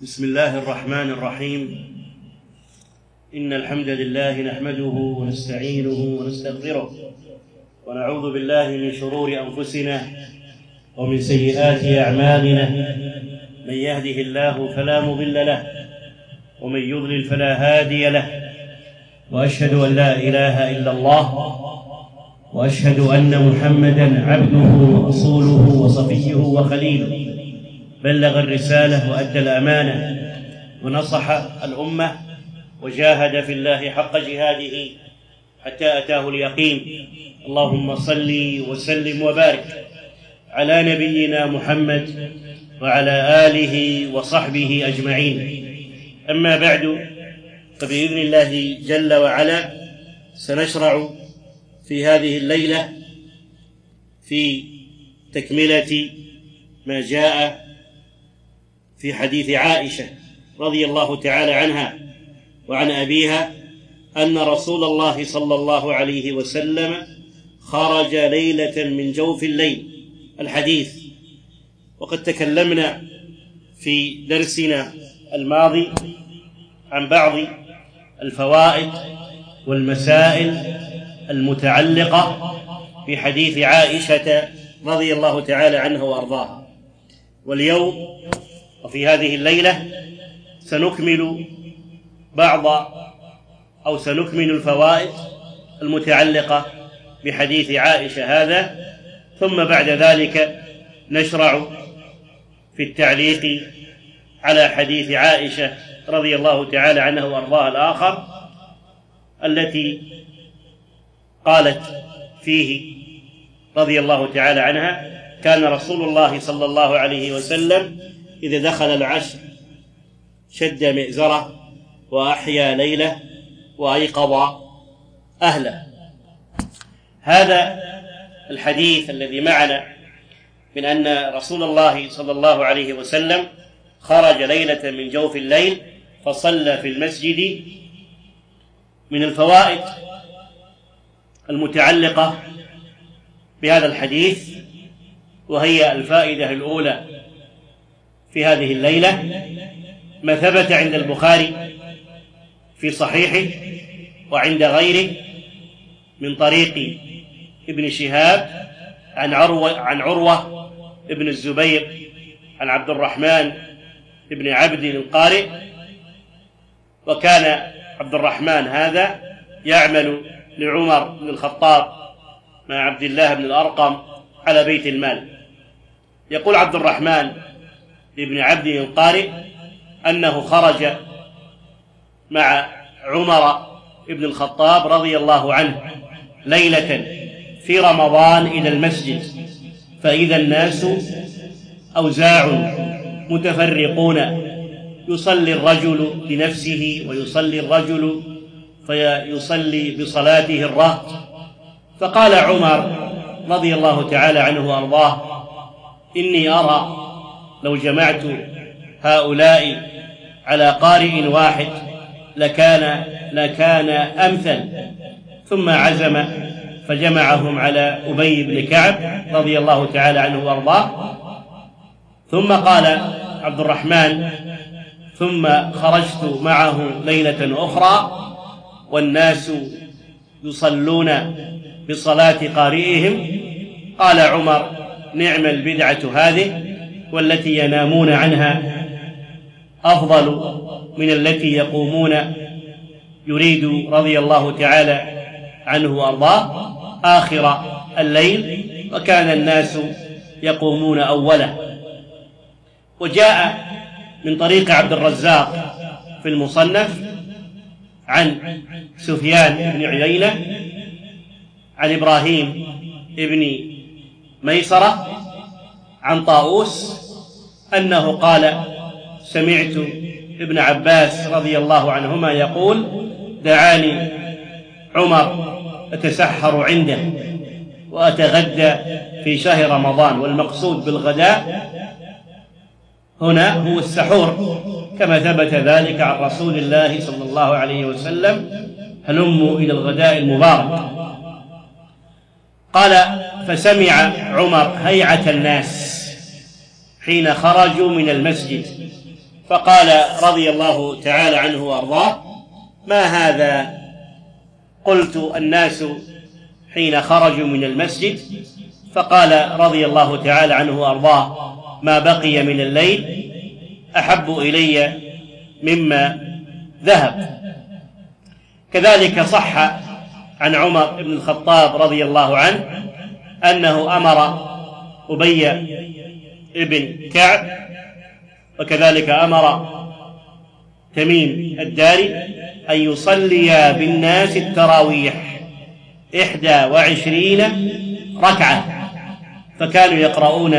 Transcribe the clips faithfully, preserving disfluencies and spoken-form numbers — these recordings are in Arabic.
بسم الله الرحمن الرحيم. إن الحمد لله نحمده ونستعينه ونستغفره ونعوذ بالله من شرور أنفسنا ومن سيئات أعمالنا، من يهده الله فلا مضل له ومن يضلل فلا هادي له، وأشهد أن لا إله إلا الله، وأشهد أن محمدًا عبده ورسوله وصفيه وخليله، بلغ الرسالة وأدى الأمانة ونصح الأمة وجاهد في الله حق جهاده حتى أتاه اليقين. اللهم صل وسلم وبارك على نبينا محمد وعلى آله وصحبه أجمعين. أما بعد، فبإذن الله جل وعلا سنشرع في هذه الليلة في تكملة ما جاء في حديث عائشة رضي الله تعالى عنها وعن أبيها أن رسول الله صلى الله عليه وسلم خرج ليلة من جوف الليل. الحديث، وقد تكلمنا في درسنا الماضي عن بعض الفوائد والمسائل المتعلقة بحديث عائشة رضي الله تعالى عنها وأرضاها، واليوم وفي هذه الليلة سنكمل بعض أو سنكمل الفوائد المتعلقة بحديث عائشة هذا، ثم بعد ذلك نشرع في التعليق على حديث عائشة رضي الله تعالى عنها وأرضاها الآخر، التي قالت فيه رضي الله تعالى عنها: كان رسول الله صلى الله عليه وسلم إذا دخل العشر شد مئزره وأحيا ليله وأيقظ أهله. هذا الحديث الذي معنا من أن رسول الله صلى الله عليه وسلم خرج ليلة من جوف الليل فصلى في المسجد، من الفوائد المتعلقة بهذا الحديث، وهي الفائدة الأولى في هذه الليلة ما ثبت عند البخاري في صحيحه وعند غيره من طريق ابن شهاب عن عروة, عن عروة ابن الزبير عن عبد الرحمن ابن عبد القارئ. وكان عبد الرحمن هذا يعمل لعمر بن الخطاب مع عبد الله بن الأرقم على بيت المال. يقول عبد الرحمن ابن عبد القارئ أنه خرج مع عمر بن الخطاب رضي الله عنه ليلة في رمضان إلى المسجد، فإذا الناس أوزاع متفرقون، يصلي الرجل لنفسه ويصلي الرجل فيصلي بصلاته الرهط. فقال عمر رضي الله تعالى عنه وأرضاه: إني أرى لو جمعت هؤلاء على قارئ واحد لكان لكان أمثل. ثم عزم فجمعهم على أبي بن كعب رضي الله تعالى عنه وأرضاه. ثم قال عبد الرحمن: ثم خرجت معه ليلة أخرى والناس يصلون بصلاة قارئهم. قال عمر: نعم البدعة هذه، والتي ينامون عنها أفضل من التي يقومون. يريد رضي الله تعالى عنه وأرضاه آخر الليل، وكان الناس يقومون أوله. وجاء من طريق عبد الرزاق في المصنف عن سفيان بن عيينة عن إبراهيم بن ميسرة عن طاووس أنه قال: سمعت ابن عباس رضي الله عنهما يقول: دعاني عمر أتسحر عنده وأتغدى في شهر رمضان. والمقصود بالغداء هنا هو السحور، كما ثبت ذلك عن رسول الله صلى الله عليه وسلم: هلموا إلى الغداء المبارك. قال: فسمع عمر هيعة الناس حين خرجوا من المسجد، فقال رضي الله تعالى عنه وأرضاه: ما هذا؟ قلت: الناس حين خرجوا من المسجد. فقال رضي الله تعالى عنه وأرضاه: ما بقي من الليل أحب إلي مما ذهب. كذلك صح عن عمر بن الخطاب رضي الله عنه أنه أمر أبي بن كعب وكذلك أمر تميم الداري أن يصليا بالناس التراويح إحدى وعشرين ركعة، فكانوا يقرؤون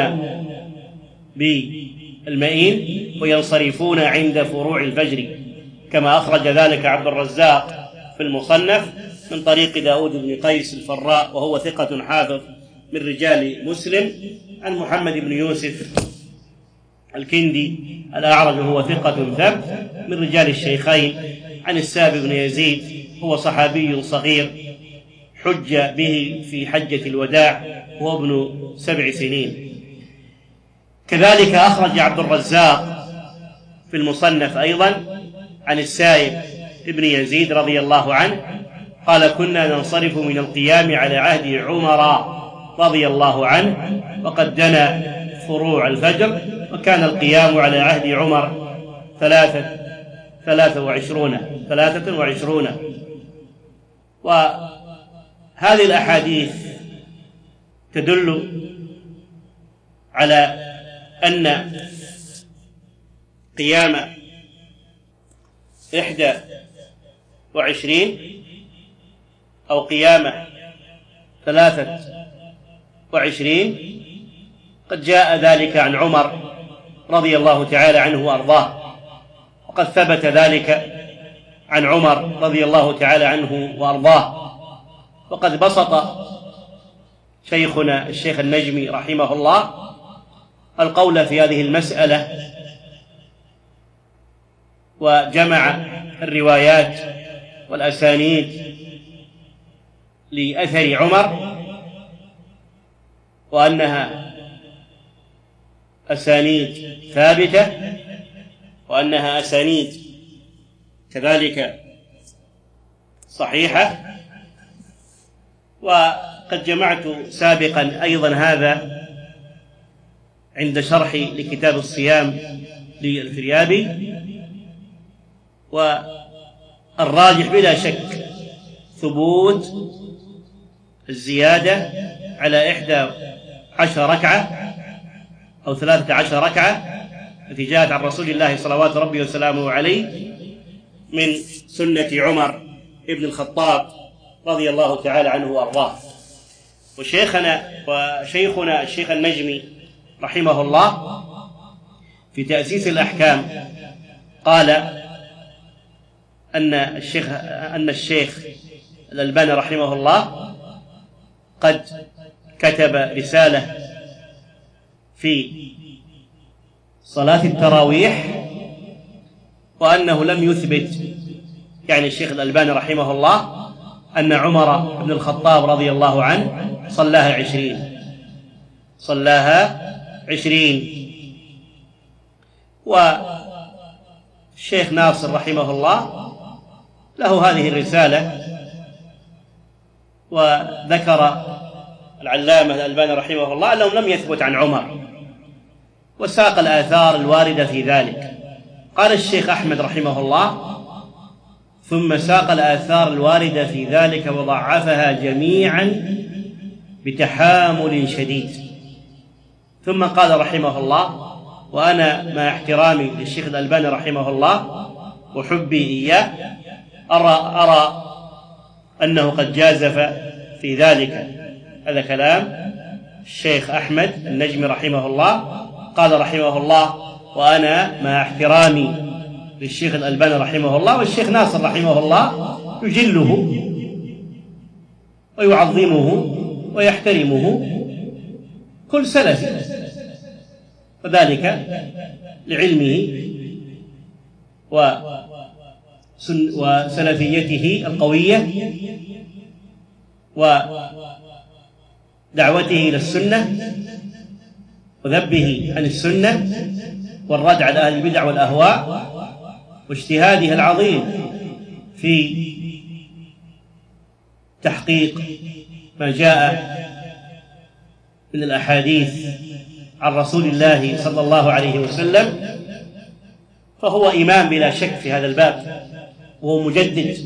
بالمئين وينصرفون عند فروع الفجر، كما أخرج ذلك عبد الرزاق في المصنف من طريق داود بن قيس الفراء وهو ثقة حافظ من رجال مسلم، عن محمد بن يوسف الكندي الأعرج هو ثقة ثبت من رجال الشيخين، عن السابق بن يزيد هو صحابي صغير حج به في حجة الوداع وهو ابن سبع سنين. كذلك أخرج عبد الرزاق في المصنف أيضا عن السائب ابن يزيد رضي الله عنه قال: كنا ننصرف من القيام على عهد عمر رضي الله عنه وقد دنا فروع الفجر، وكان القيام على عهد عمر ثلاثة ثلاثة وعشرون ثلاثة وعشرون. وهذه الأحاديث تدل على أن قيام إحدى وعشرين أو قيام ثلاثة وعشرين قد جاء ذلك عن عمر رضي الله تعالى عنه وأرضاه، وقد ثبت ذلك عن عمر رضي الله تعالى عنه وأرضاه. وقد بسط شيخنا الشيخ النجمي رحمه الله القول في هذه المسألة، وجمع الروايات والأسانيد لأثر عمر، وأنها أسانيد ثابتة، وأنها أسانيد كذلك صحيحة. وقد جمعت سابقا أيضا هذا عند شرح لكتاب الصيام للفريابي، والراجح بلا شك ثبوت الزيادة على إحدى عشر ركعة أو ثلاثة عشر ركعة التي جاءت عن رسول الله صلوات ربي وسلامه عليه من سنة عمر ابن الخطاب رضي الله تعالى عنه وأرضاه. وشيخنا وشيخنا الشيخ النجمي رحمه الله في تأسيس الأحكام قال أن الشيخ أن الشيخ الألباني رحمه الله قد كتب رسالة في صلاة التراويح، وأنه لم يثبت، يعني الشيخ الألباني رحمه الله، أن عمر بن الخطاب رضي الله عنه صلاها عشرين صلاها عشرين والشيخ ناصر رحمه الله له هذه الرسالة، وذكر العلامة الألباني رحمه الله أنه لم يثبت عن عمر، وساق الآثار الواردة في ذلك. قال الشيخ أحمد رحمه الله: ثم ساق الآثار الواردة في ذلك وضعفها جميعا بتحامل شديد. ثم قال رحمه الله: وأنا مع احترامي للشيخ الألباني رحمه الله وحبي إياه أرى, أرى أنه قد جازف في ذلك. هذا كلام الشيخ أحمد النجمي رحمه الله. قال رحمه الله: وأنا مع احترامي للشيخ الألباني رحمه الله والشيخ ناصر رحمه الله يجله ويعظمه ويحترمه كل سلفي، وذلك لعلمه وسلفيته القوية ودعوته إلى السنة وذبه عن السنة والرد على أهل البدع والأهواء، واجتهاده العظيم في تحقيق ما جاء من الأحاديث عن رسول الله صلى الله عليه وسلم، فهو إمام بلا شك في هذا الباب، وهو مجدد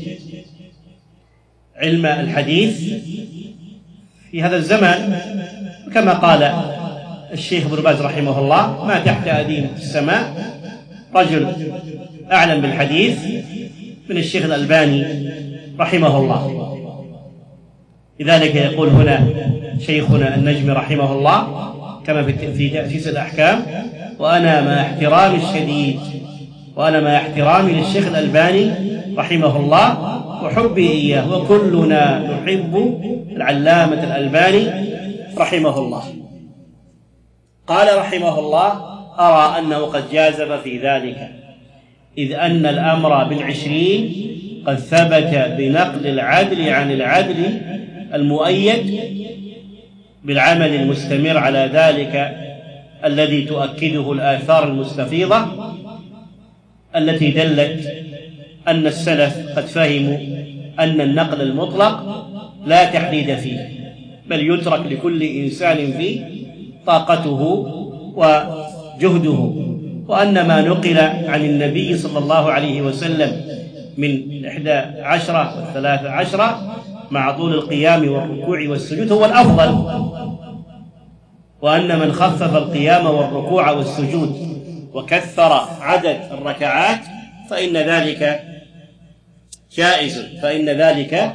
علم الحديث في هذا الزمان. كما قال الشيخ ابن باز رحمه الله: ما تحت أديم السماء رجل أعلم بالحديث من الشيخ الألباني رحمه الله. لذلك يقول هنا شيخنا النجم رحمه الله كما في تأسيس الأحكام: وأنا مع احترامي الشديد وأنا مع احترامي للشيخ الألباني رحمه الله وحبي إياه، وكلنا نحب العلامة الألباني رحمه الله. قال رحمه الله: أرى أنه قد جازف في ذلك، إذ أن الأمر بالعشرين قد ثبت بنقل العدل عن العدل المؤيد بالعمل المستمر على ذلك الذي تؤكده الآثار المستفيضة التي دلت أن السلف قد فهموا أن النقل المطلق لا تحديد فيه، بل يترك لكل إنسان فيه طاقته وجهده، وأن ما نقل عن النبي صلى الله عليه وسلم من إحدى عشرة والثلاثة عشرة مع طول القيام والركوع والسجود هو الأفضل، وأن من خفف القيام والركوع والسجود وكثر عدد الركعات فإن ذلك جائز فإن ذلك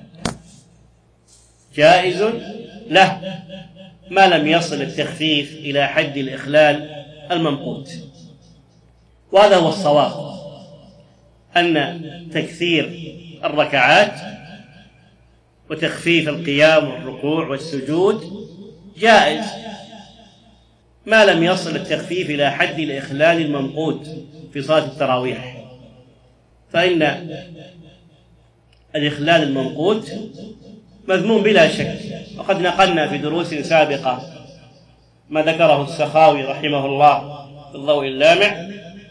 جائز له ما لم يصل التخفيف إلى حد الإخلال الممقوت. وهذا هو الصواب، أن تكثير الركعات وتخفيف القيام والركوع والسجود جائز ما لم يصل التخفيف إلى حد الإخلال الممقوت في صلاة التراويح، فإن الإخلال الممقوت مذموم بلا شك. وقد نقلنا في دروس سابقة ما ذكره السخاوي رحمه الله في الضوء اللامع،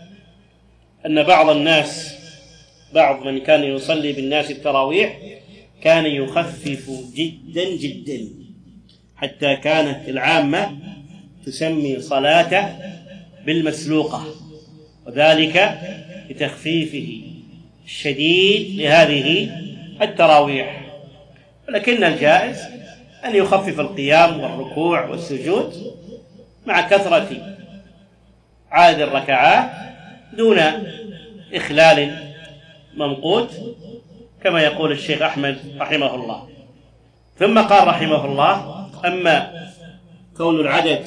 أن بعض الناس بعض من كان يصلي بالناس التراويح كان يخفف جدا جدا حتى كانت العامة تسمي صلاته بالمسلوقة، وذلك لتخفيفه الشديد لهذه التراويح. ولكن الجائز أن يخفف القيام والركوع والسجود مع كثرة عدد الركعات دون إخلال ممقوت، كما يقول الشيخ أحمد رحمه الله. ثم قال رحمه الله: أما كون العدد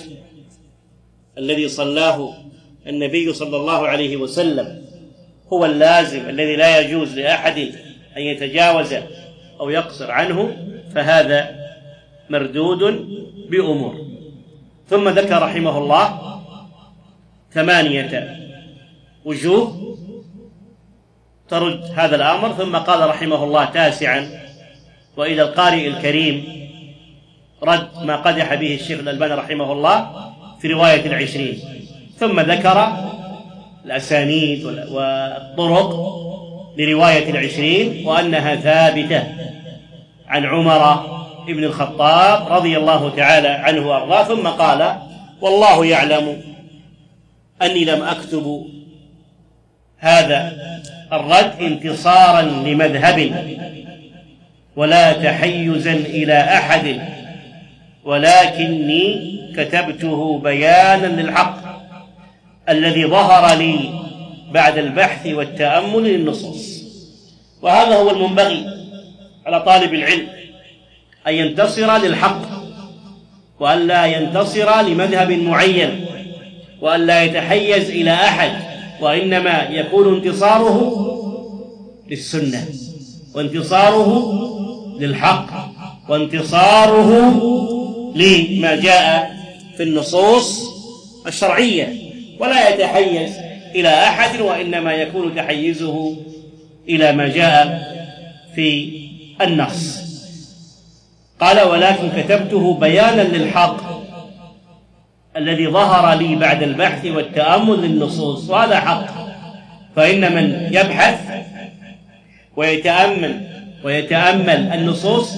الذي صلاه النبي صلى الله عليه وسلم هو اللازم الذي لا يجوز لأحد أن يتجاوز أو يقصر عنه، فهذا مردود بأمور. ثم ذكر رحمه الله ثمانية وجوه ترد هذا الأمر، ثم قال رحمه الله تاسعا: وإلى القارئ الكريم رد ما قدح به الشيخ الألباني رحمه الله في رواية العشرين. ثم ذكر الأسانيد والطرق لرواية العشرين وأنها ثابتة عن عمر ابن الخطاب رضي الله تعالى عنه وأرضاه. ثم قال: والله يعلم أني لم أكتب هذا الرد انتصارا لمذهب ولا تحيزا إلى أحد، ولكني كتبته بيانا للحق الذي ظهر لي بعد البحث والتأمل للنصوص. وهذا هو المنبغي على طالب العلم، أن ينتصر للحق وأن لا ينتصر لمذهب معين وأن لا يتحيز إلى أحد، وإنما يكون انتصاره للسنة وانتصاره للحق وانتصاره لما جاء في النصوص الشرعية، ولا يتحيز إلى أحد وإنما يكون تحيزه إلى ما جاء في النص. قال: ولكن كتبته بيانا للحق الذي ظهر لي بعد البحث والتأمل للنصوص، وهذا حق. فإن من يبحث ويتأمل ويتأمل النصوص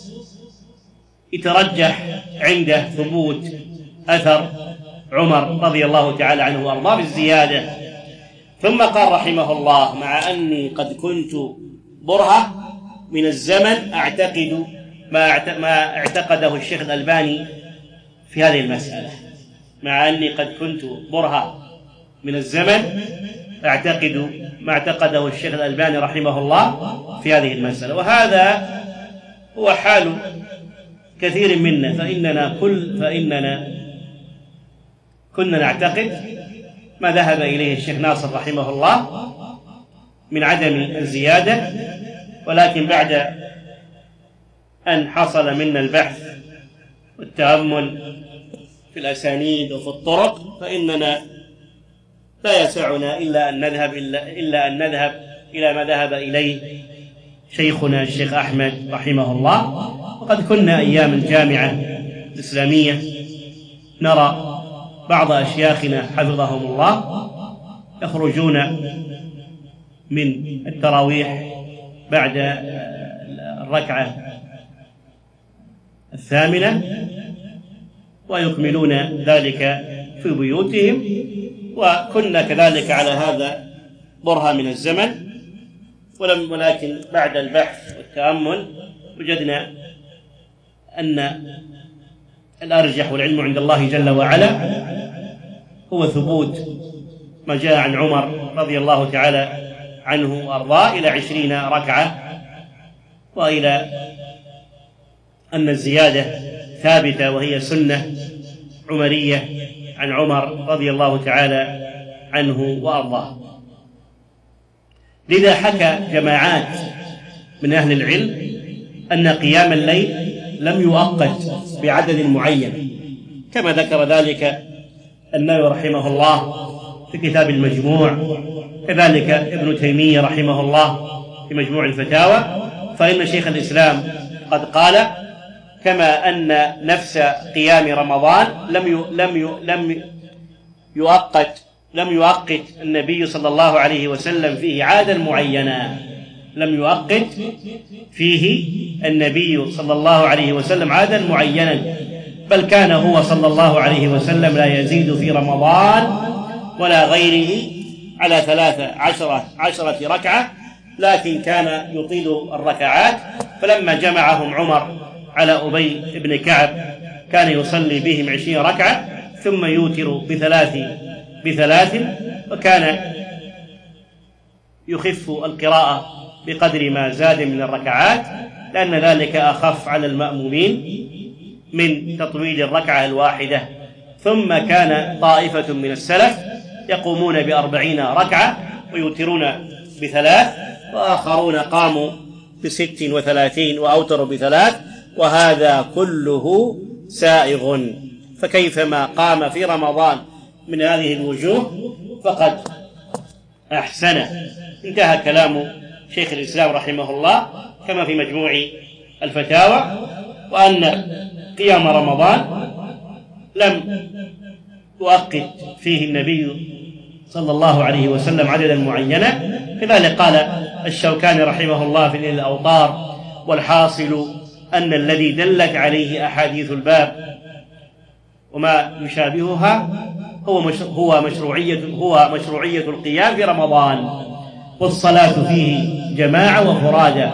يترجح عنده ثبوت أثر عمر رضي الله تعالى عنه وأرضاه بالزيادة. ثم قال رحمه الله: مع أني قد كنت برهة من الزمن أعتقد ما اعتقده الشيخ الألباني في هذه المسألة. مع أني قد كنت برهة من الزمن أعتقد ما اعتقده الشيخ الألباني رحمه الله في هذه المسألة. وهذا هو حال كثير منا، فإننا كل فإننا كنا نعتقد ما ذهب إليه الشيخ ناصر رحمه الله من عدم الزيادة، ولكن بعد أن حصل منا البحث والتأمل في الأسانيد وفي الطرق فإننا لا يسعنا إلا أن نذهب إلا, إلا أن نذهب إلى ما ذهب إليه شيخنا الشيخ أحمد رحمه الله. وقد كنا أيام الجامعة الإسلامية نرى بعض أشياخنا حفظهم الله يخرجون من التراويح بعد الركعة الثامنة ويكملون ذلك في بيوتهم، وكنا كذلك على هذا برهة من الزمن. ولم ولكن بعد البحث والتأمل وجدنا أن الأرجح والعلم عند الله جل وعلا هو ثبوت ما جاء عن عمر رضي الله تعالى عنه وأرضاه إلى عشرين ركعة، وإلى أن الزيادة ثابتة وهي سنة عمرية عن عمر رضي الله تعالى عنه وأرضاه. لذا حكى جماعات من أهل العلم أن قيام الليل لم يؤقت بعدد معين، كما ذكر ذلك النووي رحمه الله في كتاب المجموع، كذلك ابن تيمية رحمه الله في مجموع الفتاوى. فإن شيخ الإسلام قد قال: كما أن نفس قيام رمضان لم لم لم يؤقت لم يؤقت النبي صلى الله عليه وسلم فيه عادا معينا، لم يؤقت فيه النبي صلى الله عليه وسلم عادا معينا، بل كان هو صلى الله عليه وسلم لا يزيد في رمضان ولا غيره على ثلاث عشرة, عشرة ركعة، لكن كان يطيل الركعات. فلما جمعهم عمر على أبي بن كعب كان يصلي بهم عشرين ركعة ثم يوتر بثلاث بثلاث وكان يخف القراءة بقدر ما زاد من الركعات، لأن ذلك أخف على المأمومين من تطويل الركعة الواحدة. ثم كان طائفة من السلف يقومون بأربعين ركعة ويوترون بثلاث، وآخرون قاموا بست وثلاثين وأوتروا بثلاث، وهذا كله سائغ. فكيفما قام في رمضان من هذه الوجوه فقد أحسن. انتهى كلام شيخ الإسلام رحمه الله كما في مجموع الفتاوى، وأن قيام رمضان لم يؤقت فيه النبي صلى الله عليه وسلم عددا معينا. كذلك قال الشوكاني رحمه الله في نيل الأوطار: والحاصل أن الذي دلت عليه أحاديث الباب وما يشابهها هو هو مشروعية هو مشروعية القيام في رمضان والصلاة فيه جماعة وفرادى.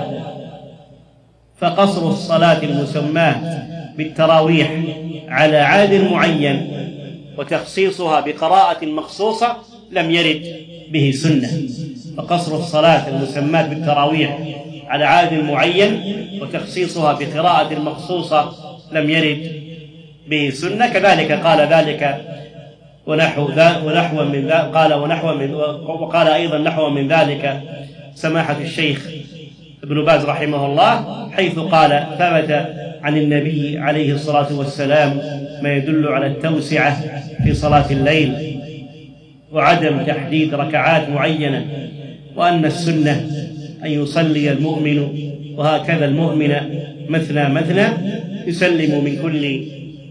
فقصر الصلاة المسماة بالتراويح على عاد معين وتخصيصها بقراءة مخصوصة لم يرد به سنة. فقصر الصلاة المسماة بالتراويح على عاد معين وتخصيصها بقراءة مخصوصة لم يرد به سنة. كذلك قال ذلك ونحو ونحو من ذلك قال ونحو من وقال أيضا نحو من ذلك سماحة الشيخ ابن باز رحمه الله، حيث قال: ثبت عن النبي عليه الصلاة والسلام ما يدل على التوسعة في صلاة الليل وعدم تحديد ركعات معينة، وأن السنة أن يصلي المؤمن وهكذا المؤمن مثنى مثنى يسلم من كل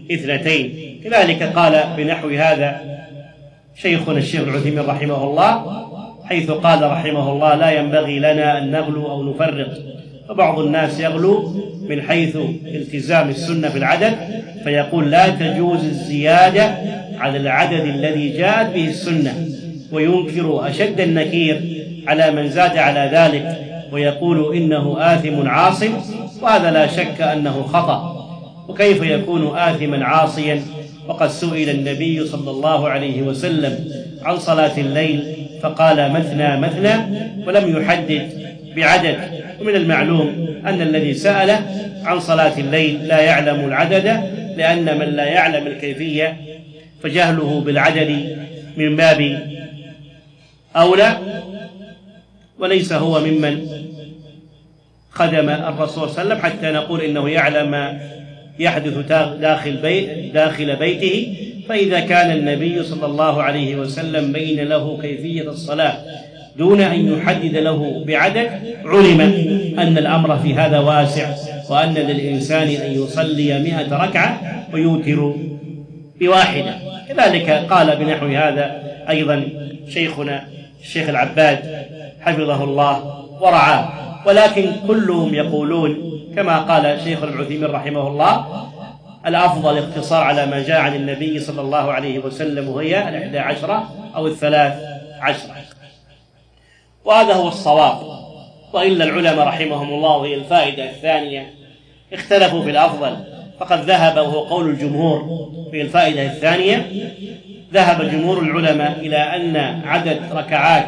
اثنتين. كذلك قال بنحو هذا شيخنا الشيخ العثيمين رحمه الله، حيث قال رحمه الله: لا ينبغي لنا أن نغلو أو نفرط، فبعض الناس يغلو من حيث التزام السنة في العدد، فيقول لا تجوز الزيادة على العدد الذي جاءت به السنة، وينكر أشد النكير على من زاد على ذلك ويقول إنه آثم عاصم، وهذا لا شك أنه خطأ. وكيف يكون آثما عاصيا وقد سئل النبي صلى الله عليه وسلم عن صلاة الليل فقال مثنى مثنى ولم يحدد بعدد؟ ومن المعلوم أن الذي سأل عن صلاة الليل لا يعلم العدد، لأن من لا يعلم الكيفية فجهله بالعدد من باب أولى، وليس هو ممن خدم الرسول صلى الله عليه وسلم حتى نقول إنه يعلم ما يحدث داخل, بيت داخل بيته. فإذا كان النبي صلى الله عليه وسلم بين له كيفية الصلاة دون أن يحدد له بعدد، علم أن الأمر في هذا واسع، وأن للإنسان أن يصلي مئة ركعة ويوتر بواحدة. كذلك قال بنحو هذا أيضا شيخنا الشيخ العباد حفظه الله ورعاه. ولكن كلهم يقولون كما قال شيخ العثيمين رحمه الله: الأفضل اقتصار على ما جاء عن النبي صلى الله عليه وسلم، وهي الإحدى عشرة أو الثلاث عشرة، وهذا هو الصواب. وإلا العلماء رحمهم الله، وهي الفائدة الثانية، اختلفوا في الأفضل، فقد ذهب، وهو قول الجمهور في الفائدة الثانية، ذهب جمهور العلماء إلى أن عدد ركعات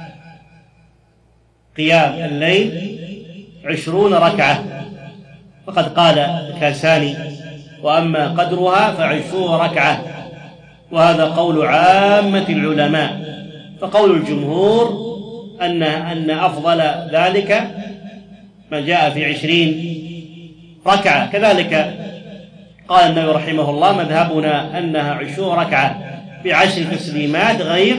قيام الليل عشرون ركعة، فقد قال الكاساني: وأما قدرها فعشرون ركعة، وهذا قول عامة العلماء. فقول الجمهور أن أن أفضل ذلك ما جاء في عشرين ركعة. كذلك قال النووي رحمه الله: مذهبنا أنها عشرون ركعة بعشر تسليمات غير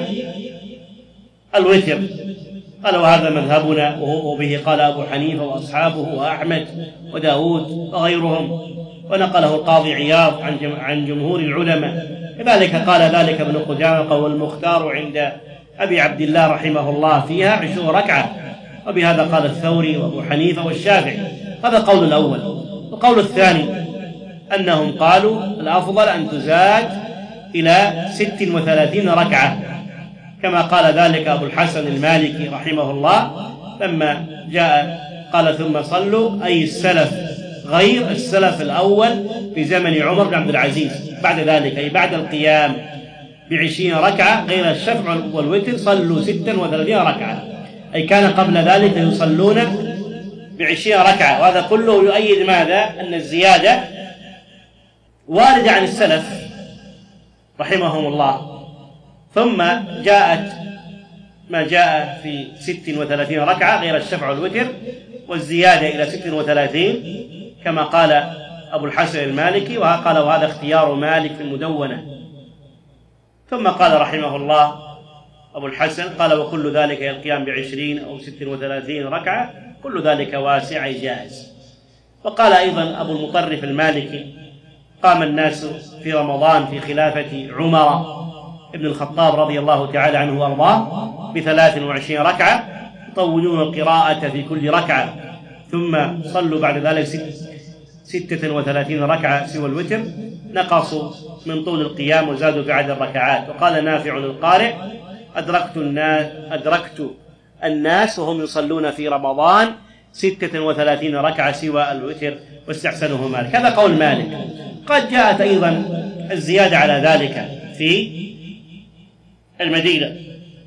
الوتر. قال: وهذا مذهبنا، وبه قال أبو حنيفة وأصحابه وأحمد وداود وغيرهم، ونقله القاضي عياض عن جمهور العلماء. كذلك قال ذلك ابن قدامة: والمختار عند أبي عبد الله رحمه الله فيها عشرون ركعة، وبهذا قال الثوري وأبو حنيفة والشافعي. هذا قول الأول. القول الثاني أنهم قالوا الأفضل أن تزاد إلى ست وثلاثين ركعة، كما قال ذلك أبو الحسن المالكي رحمه الله لما جاء قال: ثم صلوا، أي السلف غير السلف الأول في زمن عمر بن عبد العزيز، بعد ذلك أي بعد القيام بعشرين ركعة غير الشفع والوتر صلوا ستا وثلاثين ركعة، أي كان قبل ذلك يصلون بعشرين ركعة. وهذا كله يؤيد ماذا؟ أن الزيادة واردة عن السلف رحمهم الله. ثم جاءت ما جاء في ست وثلاثين ركعة غير الشفع والوتر، والزيادة إلى ست وثلاثين كما قال أبو الحسن المالكي، وقال: وهذا اختيار مالك في المدونة. ثم قال رحمه الله أبو الحسن قال: وكل ذلك القيام بعشرين أو ست وثلاثين ركعة كل ذلك واسع جائز. وقال أيضا أبو المطرف المالكي: قام الناس في رمضان في خلافة عمر ابن الخطاب رضي الله تعالى عنه وارضاه بثلاث وعشرين ركعة، يطولون القراءة في كل ركعة، ثم صلوا بعد ذلك ستة وثلاثين ركعة سوى الوتر، نقصوا من طول القيام وزادوا في عدد الركعات. وقال نافع القارئ: أدركت الناس, أدركت الناس وهم يصلون في رمضان ستة وثلاثين ركعة سوى الوتر واستحسنه مالك. هذا قول مالك. قد جاءت أيضا الزيادة على ذلك في المدينة.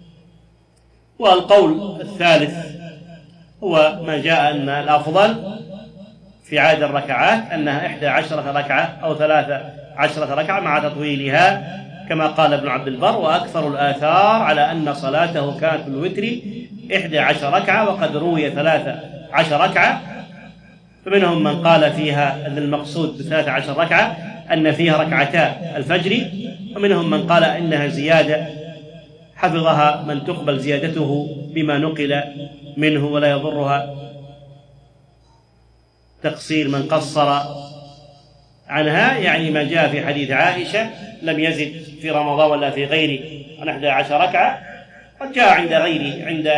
والقول الثالث هو ما جاء أن الأفضل في عدد الركعات أنها إحدى عشرة ركعة أو ثلاثة عشرة ركعة مع تطويلها، كما قال ابن عبد البر: وأكثر الآثار على أن صلاته كانت في الوتر إحدى عشر ركعة، وقد روي ثلاثة عشر ركعة. فمنهم من قال فيها أن المقصود بثلاثة عشر ركعة أن فيها ركعتا الفجر، ومنهم من قال إنها زيادة حفظها من تقبل زيادته بما نقل منه ولا يضرها تقصير من قصر عنها يعني ما جاء في حديث عائشة لم يزد في رمضان ولا في غيره عن إحدى عشر ركعة، قد جاء عند غيره عند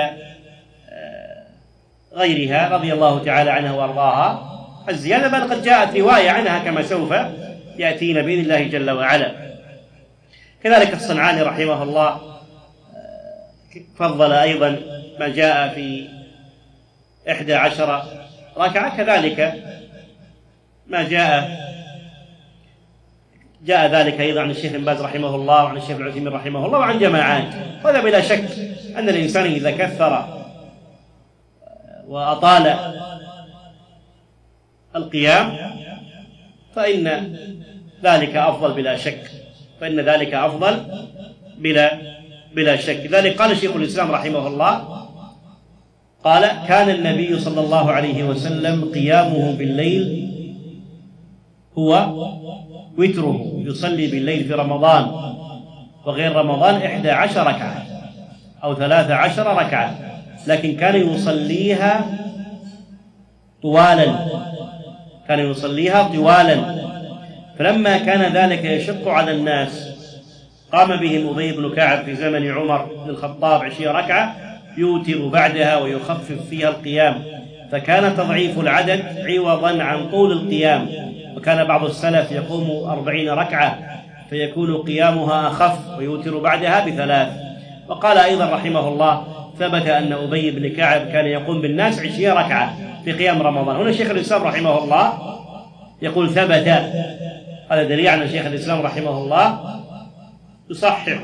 غيرها رضي الله تعالى عنها وأرضاها الزيادة، بل قد جاءت رواية عنها كما سوف يأتينا بإذن الله جل وعلا. كذلك الصنعاني رحمه الله فضل أيضا ما جاء في إحدى عشر ركعة، كذلك ما جاء جاء ذلك أيضا عن الشيخ بن باز رحمه الله وعن الشيخ العثيمين رحمه الله وعن جماعات. وهذا بلا شك أن الإنسان إذا كثر وأطال القيام فإن ذلك أفضل بلا شك فإن ذلك أفضل بلا بلا شك. لذلك قال شيخ الإسلام رحمه الله قال: كان النبي صلى الله عليه وسلم قيامه بالليل هو وتره، يصلي بالليل في رمضان وغير رمضان إحدى عشر ركعة أو ثلاث عشر ركعة، لكن كان يصليها طوالا كان يصليها طوالا فلما كان ذلك يشق على الناس قام بهم أبي بن كعب في زمن عمر بن الخطاب عشرين ركعة يوتر بعدها ويخفف فيها القيام، فكان تضعيف العدد عوضا عن طول القيام. وكان بعض السلف يقوم أربعين ركعة فيكون قيامها أخف ويوتر بعدها بثلاث. وقال أيضا رحمه الله: ثبت أن أبي بن كعب كان يقوم بالناس عشرين ركعة في قيام رمضان. هنا شيخ الإسلام رحمه الله يقول ثبت، هذا دليل على شيخ الإسلام رحمه الله يصحح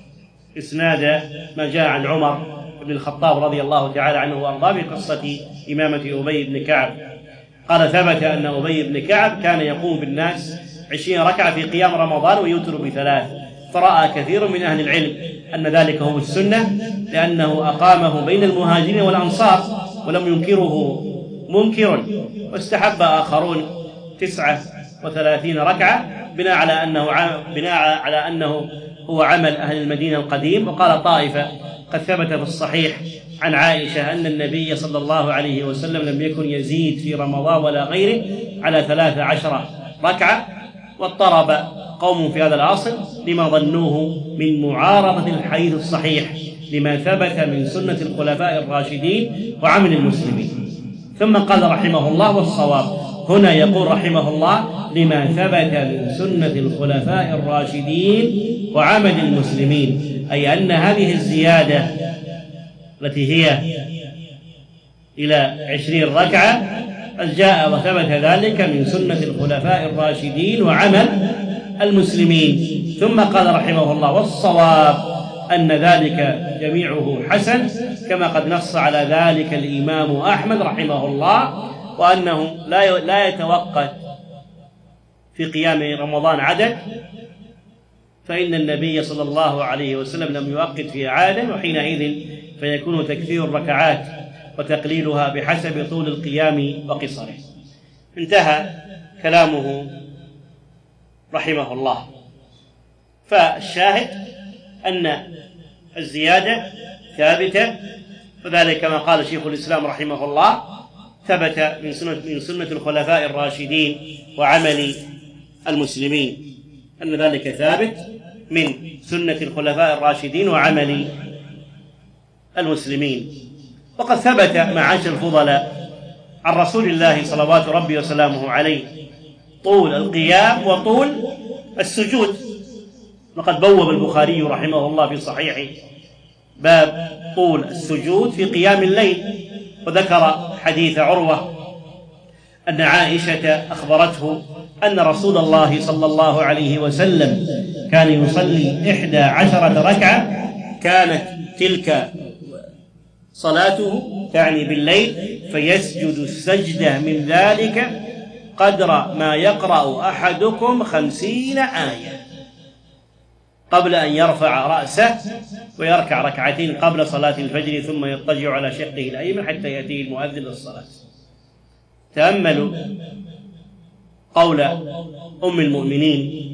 إسناد ما جاء عن عمر بن الخطاب رضي الله تعالى عنه وأرضاه بقصة إمامة أبي بن كعب. قال: ثبت أن أبي بن كعب كان يقوم بالناس عشرين ركعة في قيام رمضان ويوتر بثلاث، فرأى كثير من أهل العلم أن ذلك هو السنة، لأنه أقامه بين المهاجرين والأنصار ولم ينكره منكر، واستحب آخرون تسعة وثلاثين ركعة بناء على أنه بناء على أنه هو عمل أهل المدينة القديم. وقال طائفة: قد ثبت في الصحيح عن عائشة أن النبي صلى الله عليه وسلم لم يكن يزيد في رمضان ولا غيره على ثلاث عشر ركعة. واضطرب قوم في هذا الأصل لما ظنوه من معارضة الحديث الصحيح لما ثبت من سنة الخلفاء الراشدين وعمل المسلمين. ثم قال رحمه الله: والصواب هنا يقول رحمه الله لما ثبت من سنة الخلفاء الراشدين وعمل المسلمين، أي أن هذه الزيادة التي هي إلى عشرين ركعة جاء وثبت ذلك من سنة الخلفاء الراشدين وعمل المسلمين. ثم قال رحمه الله: والصواب أن ذلك جميعه حسن، كما قد نص على ذلك الإمام أحمد رحمه الله، وأنه لا لا يتوقف في قيام رمضان عدد، فإن النبي صلى الله عليه وسلم لم يؤقت في عادة، وحينئذ فيكون تكثير الركعات وتقليلها بحسب طول القيام وقصره. انتهى كلامه رحمه الله. فالشاهد أن الزيادة ثابتة، وذلك كما قال شيخ الإسلام رحمه الله: ثبت من سنة, من سنة الخلفاء الراشدين وعمل المسلمين، أن ذلك ثابت من سنة الخلفاء الراشدين وعمل المسلمين. وقد ثبت معاشر الفضلاء عن رسول الله صلوات ربي وسلامه عليه طول القيام وطول السجود. وقد بوب البخاري رحمه الله في صحيحه باب طول السجود في قيام الليل، وذكر حديث عروة أن عائشة أخبرته أن رسول الله صلى الله عليه وسلم كان يصلي إحدى عشرة ركعة، كانت تلك صلاته تعني بالليل، فيسجد السجدة من ذلك قدر ما يقرأ أحدكم خمسين آية قبل أن يرفع رأسه ويركع ركعتين قبل صلاة الفجر، ثم يضطجع على شقه الأيمن حتى يأتيه المؤذن للصلاة. تأملوا قول أم المؤمنين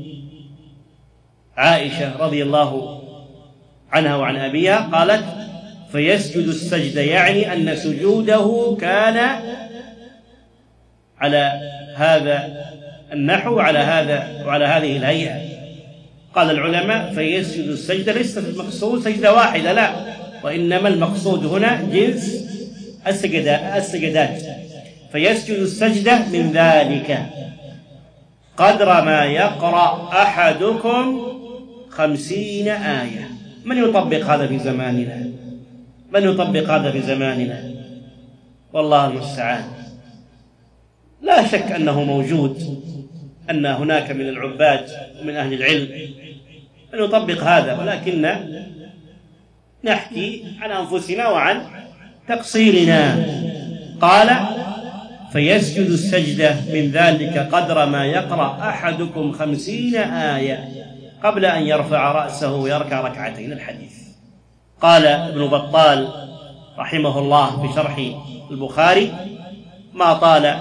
عائشة رضي الله عنها وعن أبيها، قالت: فيسجد السجدة، يعني أن سجوده كان على هذا النحو على هذا وعلى هذه الهيئة. قال العلماء فيسجد السجدة ليست المقصود سجدة واحدة، لا، وإنما المقصود هنا جنس السجدات. فيسجد السجدة من ذلك قدر ما يقرأ أحدكم خمسين آية. من يطبق هذا في زماننا؟ من يطبق هذا في زماننا؟ والله المستعان. لا شك أنه موجود، أن هناك من العباد ومن أهل العلم من يطبق هذا، ولكن نحكي عن أنفسنا وعن تقصيرنا. قال فيسجد السجدة من ذلك قدر ما يقرأ أحدكم خمسين آية قبل أن يرفع رأسه ويركع ركعتين. الحديث. قال ابن بطال رحمه الله في شرح البخاري ما طال،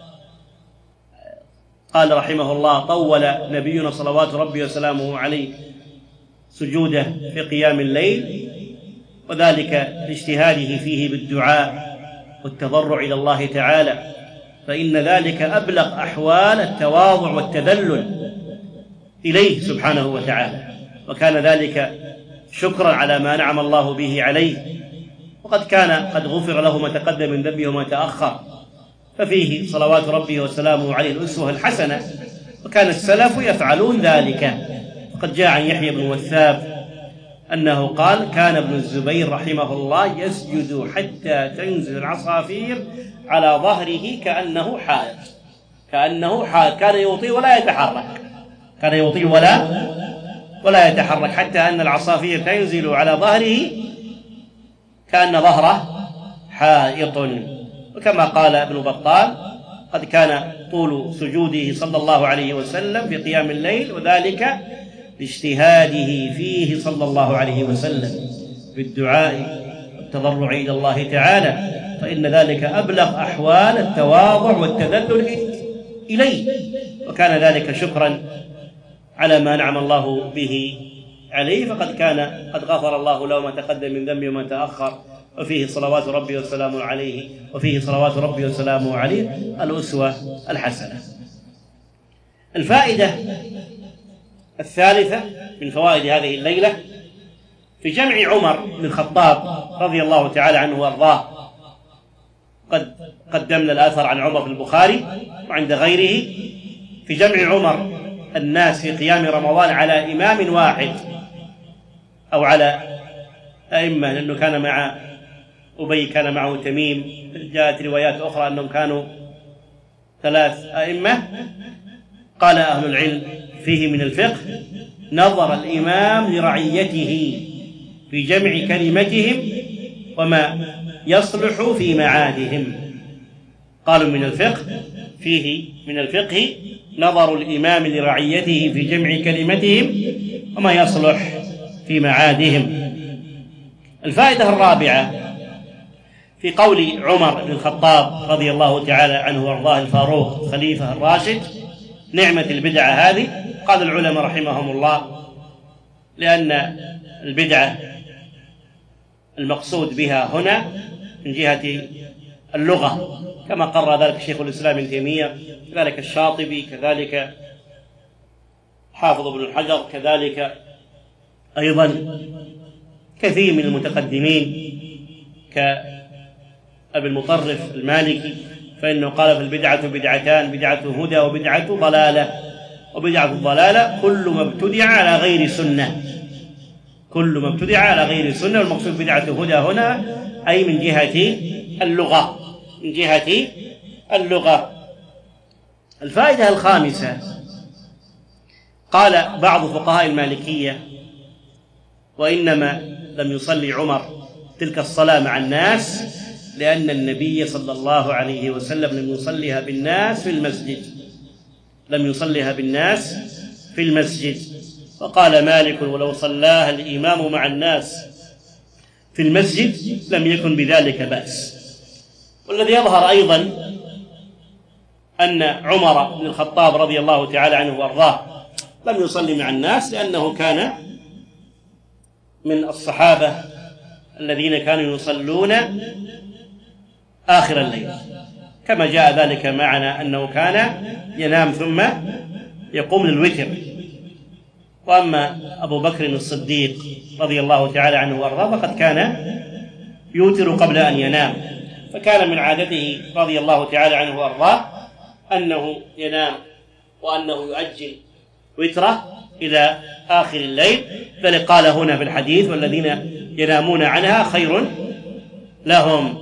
قال رحمه الله طول نبينا صلوات ربي وسلامه عليه سجوده في قيام الليل، وذلك لاجتهاده فيه بالدعاء والتضرع إلى الله تعالى، فإن ذلك أبلغ أحوال التواضع والتذلل إليه سبحانه وتعالى، وكان ذلك شكرا على ما نعم الله به عليه، وقد كان قد غفر له ما تقدم من ذنبه وما تأخر، ففيه صلوات ربه وسلامه عليه الأسوة الحسنة، وكان السلف يفعلون ذلك. وقد جاء عن يحيى بن وثاب أنه قال كان ابن الزبير رحمه الله يسجد حتى تنزل العصافير على ظهره كأنه حائط، كأنه حائط، كان يطيع ولا يتحرك، كان يطيع ولا ولا يتحرك، حتى أن العصافير تنزل على ظهره كأن ظهره حائط. وكما قال ابن بطال قد كان طول سجوده صلى الله عليه وسلم في قيام الليل، وذلك لاجتهاده فيه صلى الله عليه وسلم بالدعاء والتضرع إلى الله تعالى، فإن ذلك أبلغ أحوال التواضع والتذلل إليه، وكان ذلك شكرا على ما نعم الله به عليه، فقد كان قد غفر الله له ما تقدم من ذنبه وما تأخر، وفيه صلوات ربي وسلامه عليه وفيه صلوات ربي وسلامه عليه الأسوة الحسنة. الفائدة الثالثة من فوائد هذه الليلة في جمع عمر بن الخطاب رضي الله تعالى عنه وارضاه. قد قدمنا الآثر عن عمر في البخاري وعند غيره في جمع عمر الناس في قيام رمضان على إمام واحد أو على أئمة، لأنه كان مع أبي كان معه تميم، جاءت روايات أخرى أنهم كانوا ثلاث أئمة. قال أهل العلم فيه من الفقه نظر الإمام لرعيته في جمع كلمتهم وما يصلح في معادهم. قالوا من الفقه فيه من الفقه نظر الإمام لرعيته في جمع كلمتهم وما يصلح في معادهم. الفائدة الرابعة في قول عمر بن الخطاب رضي الله تعالى عنه وارضاه الفاروق الخليفة الراشد نعمة البدعة هذه. قال العلماء رحمهم الله لأن البدعة المقصود بها هنا من جهة اللغة، كما قرر ذلك شيخ الإسلام ابن تيمية، كذلك الشاطبي، كذلك حافظ ابن الحجر، كذلك أيضا كثير من المتقدمين كأبي المطرف المالكي، فإنه قال في البدعة بدعتان، بدعة هدى وبدعة ضلالة. وبدعة الضلالة كل ما ابتدع على غير سنة، كل ما ابتدع على غير سنة، والمقصود بدعة هدى هنا أي من جهة اللغة، من جهة اللغة. الفائدة الخامسة قال بعض فقهاء المالكية وإنما لم يصلي عمر تلك الصلاة مع الناس لأن النبي صلى الله عليه وسلم لم يصليها بالناس في المسجد، لم يصليها بالناس في المسجد. وقال مالك ولو صلاها الإمام مع الناس في المسجد لم يكن بذلك بأس. والذي يظهر أيضا أن عمر بن الخطاب رضي الله تعالى عنه وارضاه لم يصلي مع الناس لأنه كان من الصحابة الذين كانوا يصلون آخر الليل، كما جاء ذلك معنا أنه كان ينام ثم يقوم للوتر. وأما أبو بكر الصديق رضي الله تعالى عنه وأرضاه فقد كان يوتر قبل أن ينام، فكان من عادته رضي الله تعالى عنه وأرضاه أنه ينام وأنه يؤجل وتره إلى آخر الليل، ذلك قال هنا في الحديث: والذين ينامون عنها خير لهم،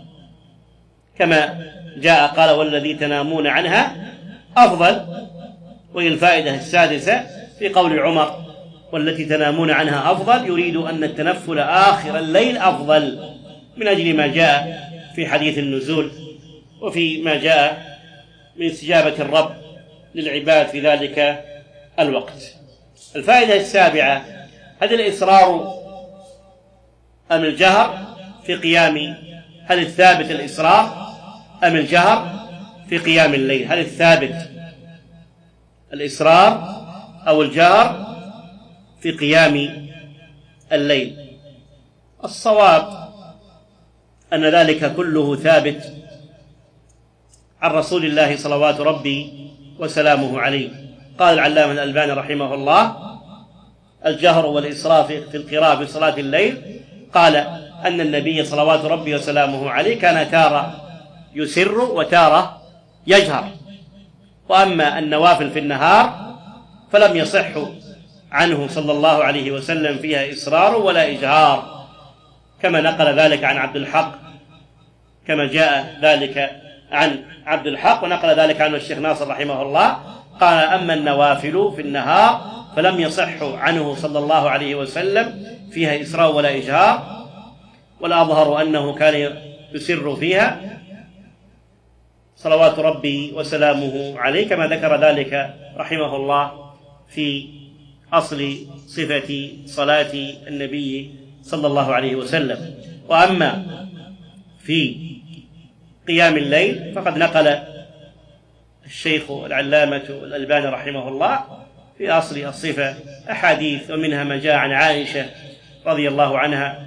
كما جاء قال: والذي تنامون عنها أفضل. وهي الفائدة السادسة في قول عمر: والتي تنامون عنها أفضل، يريد أن التنفل آخر الليل أفضل، من أجل ما جاء في حديث النزول وفي ما جاء من استجابة الرب للعباد في ذلك الوقت. الفائدة السابعة: هل الإصرار أم الجهر في قيام هل الثابت الإصرار أم الجهر في قيام الليل؟ هل الثابت الإصرار أو الجهر في قيام الليل؟ الصواب أن ذلك كله ثابت عن رسول الله صلوات ربي وسلامه عليه. قال العلامة الألباني رحمه الله: الجهر والإسراف في القراءة في صلاة الليل، قال أن النبي صلوات ربي وسلامه عليه كان تارة يسر وتارة يجهر. وأما النوافل في النهار فلم يصح عنه صلى الله عليه وسلم فيها إصرار ولا إجهار، كما نقل ذلك عن عبد الحق، كما جاء ذلك عن عبد الحق ونقل ذلك عنه الشيخ ناصر رحمه الله. قال: أما النوافل في النهار فلم يصح عنه صلى الله عليه وسلم فيها إسراء ولا إجهار، والأظهر أنه كان يسر فيها صلوات ربي وسلامه عليه، كما ذكر ذلك رحمه الله في أصل صفة صلاة النبي صلى الله عليه وسلم. وأما في قيام الليل فقد نقل الشيخ العلامة الألباني رحمه الله في أصل الصفة أحاديث، ومنها ما جاء عن عائشة رضي الله عنها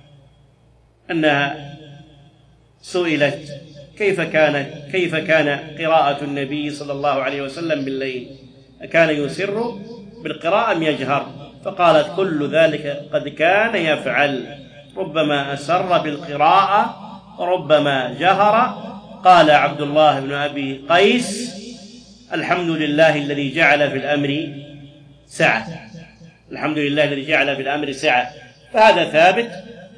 أنها سئلت كيف كان كيف كان قراءة النبي صلى الله عليه وسلم بالليل، أكان يسر بالقراءة أم يجهر؟ فقالت: كل ذلك قد كان يفعل، ربما أسر بالقراءة وربما جهر. قال عبد الله بن أبي قيس: الحمد لله الذي جعل في الأمر سعة، الحمد لله الذي جعل في الأمر سعة. فهذا ثابت،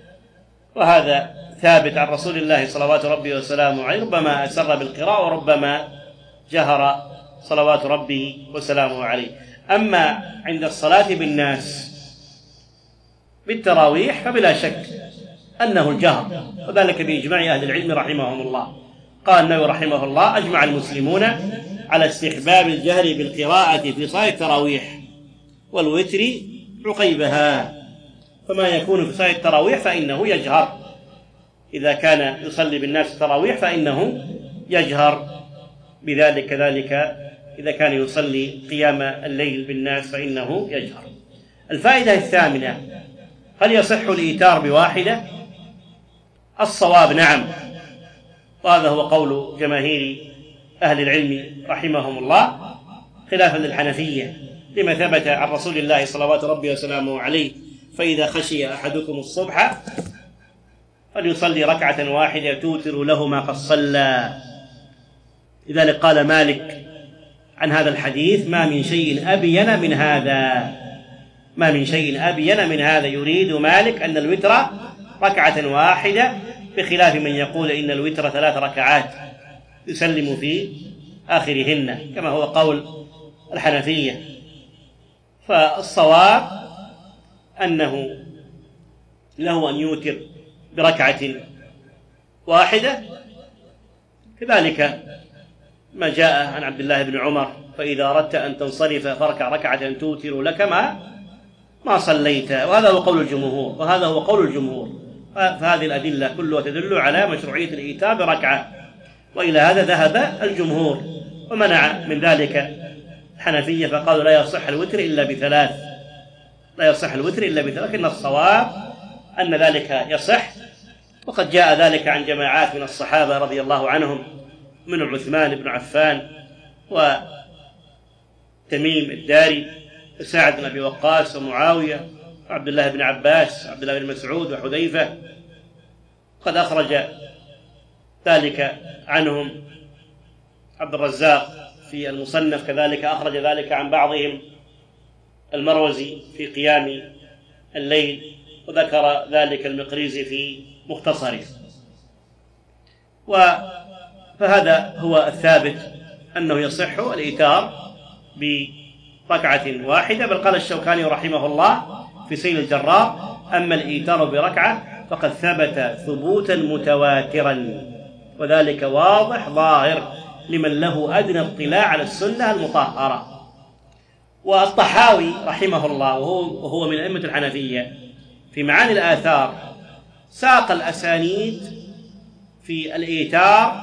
وهذا ثابت عن رسول الله صلوات ربي وسلامه عليه، ربما أسر بالقراءة وربما جهر صلوات ربي وسلامه عليه. أما عند الصلاة بالناس بالتراويح فبلا شك أنه الجهر، وذلك بإجماع أهل العلم رحمهم الله. قال النووي رحمه الله: أجمع المسلمون على استحباب الجهر بالقراءة في صلاة التراويح والوتر عقيبها، فما يكون في صلاة التراويح فإنه يجهر، إذا كان يصلي بالناس التراويح فإنه يجهر بذلك، كذلك إذا كان يصلي قيام الليل بالناس فإنه يجهر. الفائدة الثامنة: هل يصح الإيتار بواحدة؟ الصواب نعم، وهذا هو قول جماهير أهل العلم رحمهم الله، خلافا للحنفية، لما ثبت عن رسول الله صلوات ربي وسلامه عليه: فإذا خشي أحدكم الصبح فليصلي ركعة واحدة توتر له ما قد صلى. لذلك قال مالك عن هذا الحديث: ما من شيء أبين من هذا، ما من شيء أبين من هذا. يريد مالك أن الوتر ركعة واحدة، بخلاف من يقول إن الوتر ثلاث ركعات يسلم في آخرهن، كما هو قول الحنفية. فالصواب أنه له أن يوتر بركعة واحدة، كذلك ما جاء عن عبد الله بن عمر: فإذا أردت أن تنصرف فاركع ركعة توتر لك ما ما صليت. وهذا هو قول الجمهور، وهذا هو قول الجمهور. فهذه الأدلة كلها تدل على مشروعية الإيتار بركعة، وإلى هذا ذهب الجمهور، ومنع من ذلك الحنفية فقالوا لا يصح الوتر إلا بثلاث، لا يصح الوتر إلا بثلاث. لكن الصواب أن ذلك يصح، وقد جاء ذلك عن جماعات من الصحابة رضي الله عنهم منهم عثمان بن عفان وتميم الداري وسعد بن أبي وقاص ومعاوية وعبد الله بن عباس وعبد الله بن مسعود وحذيفة. قد أخرج ذلك عنهم عبد الرزاق في المصنف، كذلك أخرج ذلك عن بعضهم المروزي في قيام الليل، وذكر ذلك المقريزي في مختصره. فهذا هو الثابت أنه يصح الإيتار بركعة واحدة. بل قال الشوكاني رحمه الله في سيل الجرار: أما الإيتار بركعة فقد ثبت ثبوتا متواترا، وذلك واضح ظاهر لمن له أدنى اطلاع على السنة المطهرة. والطحاوي رحمه الله وهو من أئمة الحنفية في معاني الآثار ساق الأسانيد في الإيتار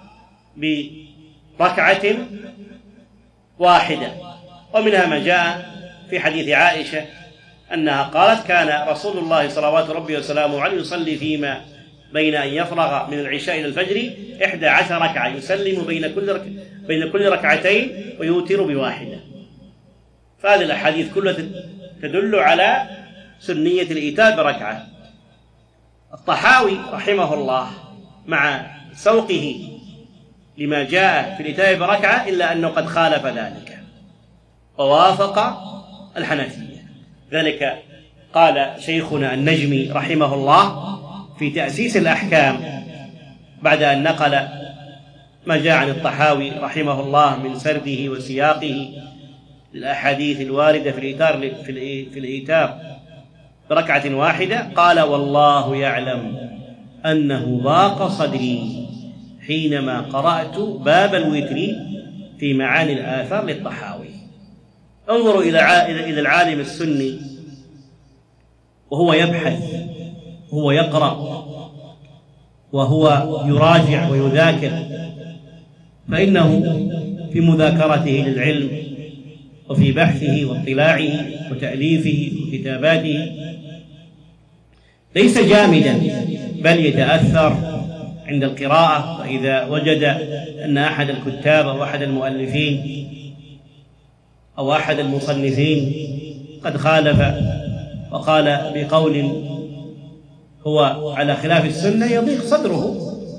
بركعة واحدة، ومنها ما جاء في حديث عائشة أنها قالت: كان رسول الله صلوات ربي وسلامه عليه يصلي فيما بين أن يفرغ من العشاء إلى الفجر إحدى عشر ركعة، يسلم بين كل رك... بين كل ركعتين ويوتر بواحدة. فهذه الأحاديث كلها تدل على سنية الإيتار بركعة. الطحاوي رحمه الله مع سوقه لما جاء في الإيتار بركعة إلا أنه قد خالف ذلك ووافق الحنفية. ذلك قال شيخنا النجمي رحمه الله في تأسيس الأحكام بعد أن نقل ما جاء عن الطحاوي رحمه الله من سرده وسياقه للأحاديث الواردة في الإيتار في الإيتار بركعة واحدة، قال: والله يعلم أنه ضاق صدري حينما قرأت باب الوتر في معاني الآثار للطحاوي. انظروا إلى العالم السني وهو يبحث وهو يقرأ وهو يراجع ويذاكر، فإنه في مذاكرته للعلم وفي بحثه واطلاعه وتأليفه وكتاباته ليس جامدا، بل يتأثر عند القراءة، وإذا وجد أن أحد الكتاب أو أحد المؤلفين أو أحد المصنفين قد خالف وقال بقول هو على خلاف السنة يضيق صدره.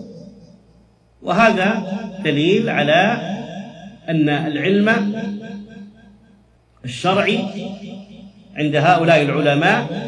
وهذا دليل على أن العلم الشرعي عند هؤلاء العلماء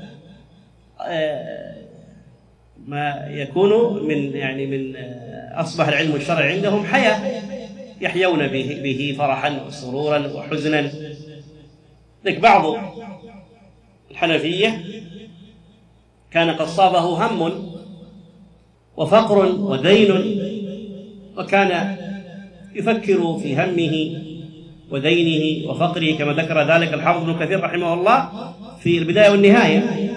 ما يكون من يعني من أصبح العلم الشرعي عندهم حياة يحيون به, به فرحا وسرورا وحزنا. لك بعض الحنفية كان قد صابه هم وفقر ودين، وكان يفكر في همه ودينه وفقره كما ذكر ذلك الحافظ ابن كثير رحمه الله في البداية والنهاية.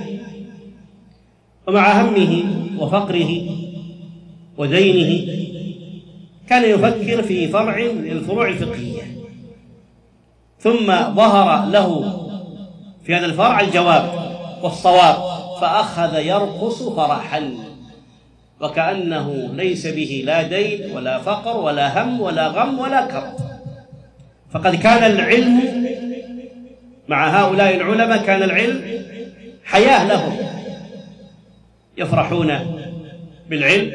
ومع همه وفقره ودينه كان يفكر في فرع من الفروع الفقهية، ثم ظهر له في هذا الفرع الجواب والصواب فأخذ يرقص فرحا وكأنه ليس به لا دين ولا فقر ولا هم ولا غم ولا كرب. فقد كان العلم مع هؤلاء العلماء كان العلم حياة لهم، يفرحون بالعلم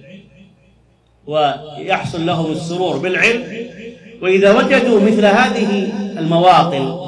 ويحصل لهم السرور بالعلم. وإذا وجدوا مثل هذه المواطن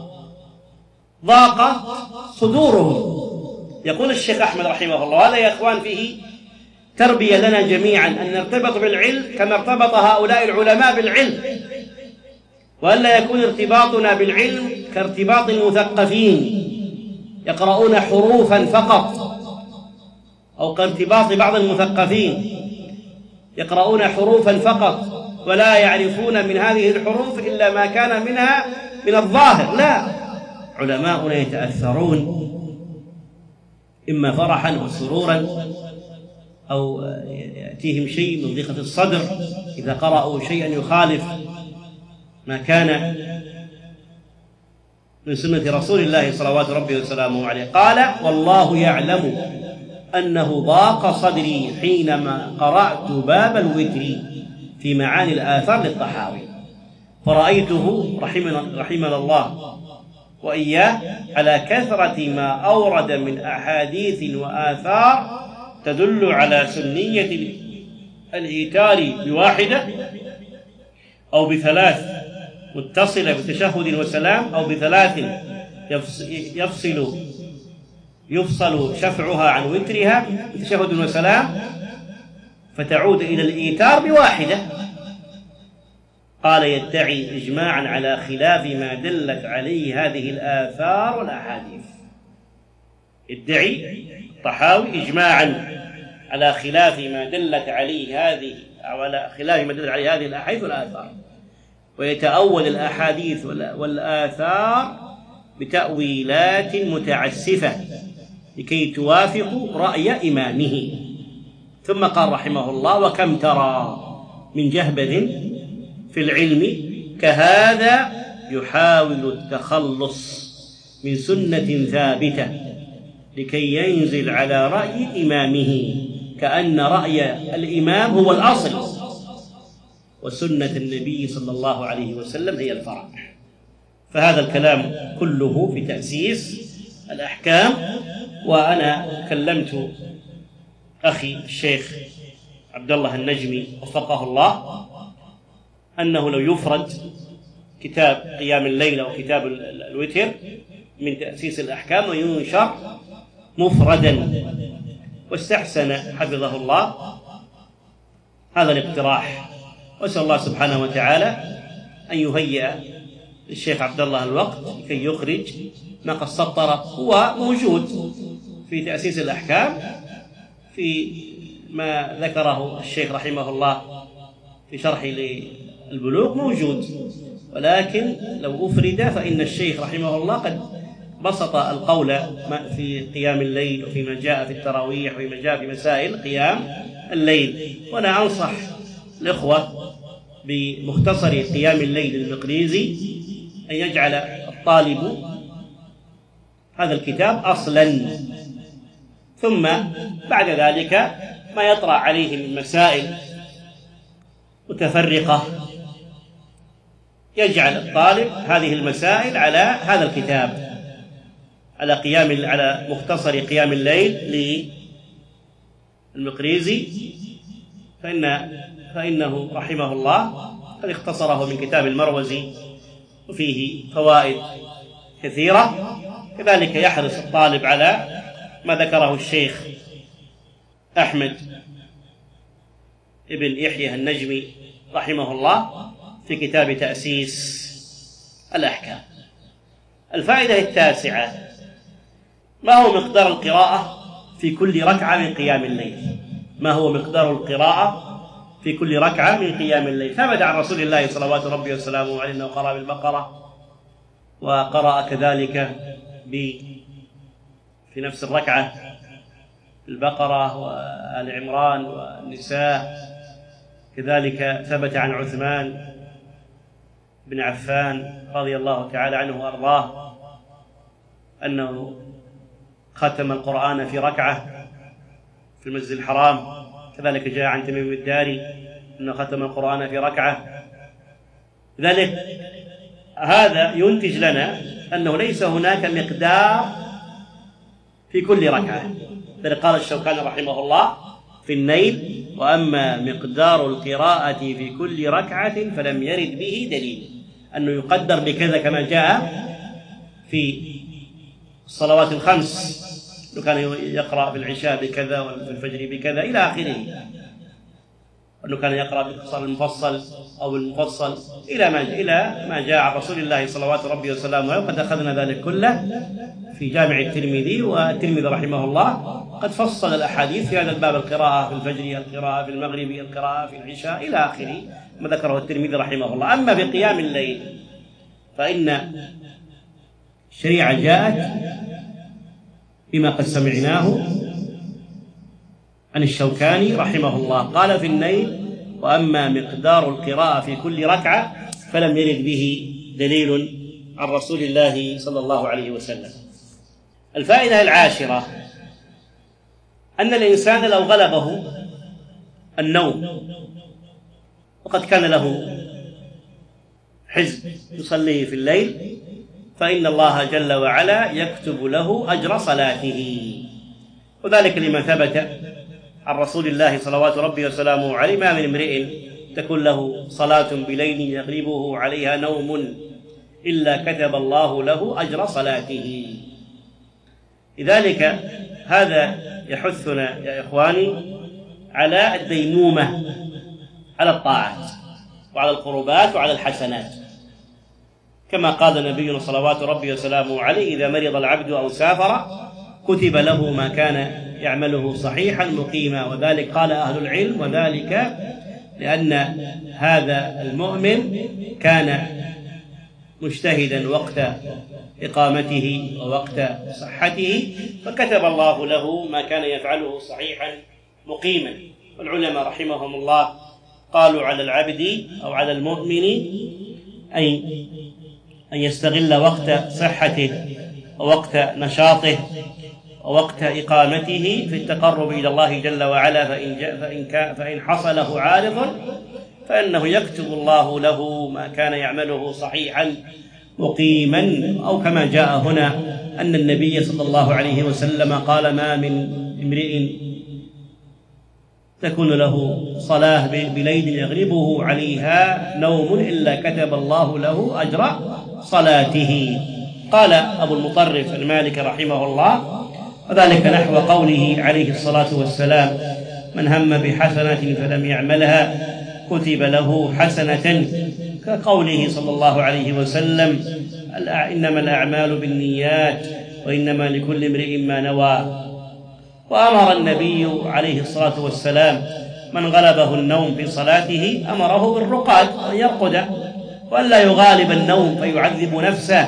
ضاق صدورهم. يقول الشيخ أحمد رحمه الله: هذا يا إخوان فيه تربية لنا جميعا أن نرتبط بالعلم كما ارتبط هؤلاء العلماء بالعلم، وألا يكون ارتباطنا بالعلم كارتباط المثقفين يقرؤون حروفا فقط، أو كارتباط بعض المثقفين يقرؤون حروفا فقط ولا يعرفون من هذه الحروف إلا ما كان منها من الظاهر. لا، علماؤنا يتأثرون إما فرحا وسرورا أو يأتيهم شيء من ضيقة الصدر إذا قرأوا شيئا يخالف ما كان من سنة رسول الله صلوات ربي وسلامه عليه. قال: والله يعلم أنه ضاق صدري حينما قرأت باب الوتر في معاني الآثار للطحاوي، فرأيته رحمنا, رحمنا الله وإياه على كثرة ما أورد من أحاديث وآثار تدل على سنية الإيتار بواحدة أو بثلاث متصلة بتشهد وسلام، أو بثلاث يفصل يفصل شفعها عن وترها بتشهد وسلام فتعود إلى الإيتار بواحدة. قال يدعي إجماعا على خلاف ما دلت عليه هذه الآثار والأحاديث. يدعي الطحاوي إجماعا على خلاف ما دلت عليه هذه أو على خلاف ما دلت عليه هذه الأحاديث والآثار، ويتأول الأحاديث والآثار بتأويلات متعسفة لكي توافق رأي إمامه. ثم قال رحمه الله: وكم ترى من جهبذ في العلم كهذا يحاول التخلص من سنة ثابتة لكي ينزل على رأي إمامه، كأن رأي الإمام هو الأصل وسنة النبي صلى الله عليه وسلم هي الفرع. فهذا الكلام كله في تأسيس الأحكام. وأنا كلمت أخي الشيخ عبد الله النجمي وفقه الله أنه لو يفرد كتاب قيام الليل أو كتاب الوتر من تأسيس الأحكام وينشر مفردا، واستحسن حفظه الله هذا الاقتراح. وأسأل الله سبحانه وتعالى أن يهيئ للشيخ عبد الله الوقت لكي يخرج ما قد سطر. هو موجود في تأسيس الأحكام في ما ذكره الشيخ رحمه الله في شرح للبلوغ موجود، ولكن لو أفرد فإن الشيخ رحمه الله قد بسط القول في قيام الليل وفيما جاء في التراويح وفيما جاء في مسائل قيام الليل. وأنا أنصح الإخوة بمختصر قيام الليل المقريزي أن يجعل الطالب هذا الكتاب أصلا، ثم بعد ذلك ما يطرأ عليه من مسائل متفرقة يجعل الطالب هذه المسائل على هذا الكتاب، على قيام على مختصر قيام الليل للمقريزي، فإن فإنه رحمه الله قد اختصره من كتاب المروزي وفيه فوائد كثيرة. كذلك يحرص الطالب على ما ذكره الشيخ أحمد ابن يحيى النجمي رحمه الله في كتاب تأسيس الأحكام. الفائدة التاسعة: ما هو مقدار القراءة في كل ركعة من قيام الليل؟ ما هو مقدار القراءة في كل ركعة من قيام الليل؟ ثبت عن رسول الله صلوات ربي وسلامه عليه أنه قرأ بالبقرة، وقرأ كذلك في نفس الركعة البقرة وآل عمران والنساء. كذلك ثبت عن عثمان بن عفان رضي الله تعالى عنه وأرضاه أنه ختم القرآن في ركعة في المسجد الحرام. كذلك جاء عن تميم الداري أنه ختم القرآن في ركعة. لذلك هذا ينتج لنا أنه ليس هناك مقدار في كل ركعة. لذلك قال الشوكاني رحمه الله في النيل: وأما مقدار القراءة في كل ركعة فلم يرد به دليل، أنه يقدر بكذا كما جاء في الصلوات الخمس، أنه كان يقرأ في العشاء بكذا وفي الفجر بكذا إلى آخره، أنه كان يقرأ باختصار المفصل أو المفصل إلى ما إلى ما جاء عن رسول الله صلوات ربي وسلامه عليه. وقد أخذنا ذلك كله في جامع الترمذي، والترمذي رحمه الله قد فصل الأحاديث في هذا الباب: القراءة في الفجر، القراءة في المغرب، القراءة في العشاء إلى آخره ما ذكره الترمذي رحمه الله. أما بقيام الليل فإن الشريعة جاءت بما قد سمعناه عن الشوكاني رحمه الله، قال في النيل: وأما مقدار القراءة في كل ركعة فلم يرد به دليل عن رسول الله صلى الله عليه وسلم. الفائدة العاشرة: أن الإنسان لو غلبه النوم وقد كان له حزب يصليه في الليل، فإن الله جل وعلا يكتب له أجر صلاته، وذلك لما ثبت عن رسول الله صلوات ربي وسلامه عليه: ما من امرئ تكون له صلاة بليل يغلبه عليها نوم إلا كتب الله له أجر صلاته. لذلك هذا يحثنا يا إخواني على الديمومة على الطاعات وعلى القربات وعلى الحسنات، كما قال نبينا صلوات ربي وسلامه عليه: إذا مرض العبد أو سافر كتب له ما كان يعمله صحيحا مقيما. وذلك قال أهل العلم وذلك لأن هذا المؤمن كان مجتهدا وقت إقامته ووقت صحته، فكتب الله له ما كان يفعله صحيحا مقيما. والعلماء رحمهم الله قالوا على العبد أو على المؤمن أن يستغل وقت صحته ووقت نشاطه ووقت إقامته في التقرب إلى الله جل وعلا، فإن, فإن, فإن حصله عارض فإنه يكتب الله له ما كان يعمله صحيحا مقيما. أو كما جاء هنا أن النبي صلى الله عليه وسلم قال: ما من امرئ تكون له صلاة بليل يغلبه عليها نوم إلا كتب الله له أجر صلاته. قال أبو المطرف المالكي رحمه الله: وذلك نحو قوله عليه الصلاة والسلام: من هم بحسنة فلم يعملها كتب له حسنة، كقوله صلى الله عليه وسلم: إنما الأعمال بالنيات وإنما لكل امرئ ما نوى. وأمر النبي عليه الصلاة والسلام من غلبه النوم في صلاته أمره بالرقاد، أن يرقد وألا يغالب النوم فيعذب نفسه،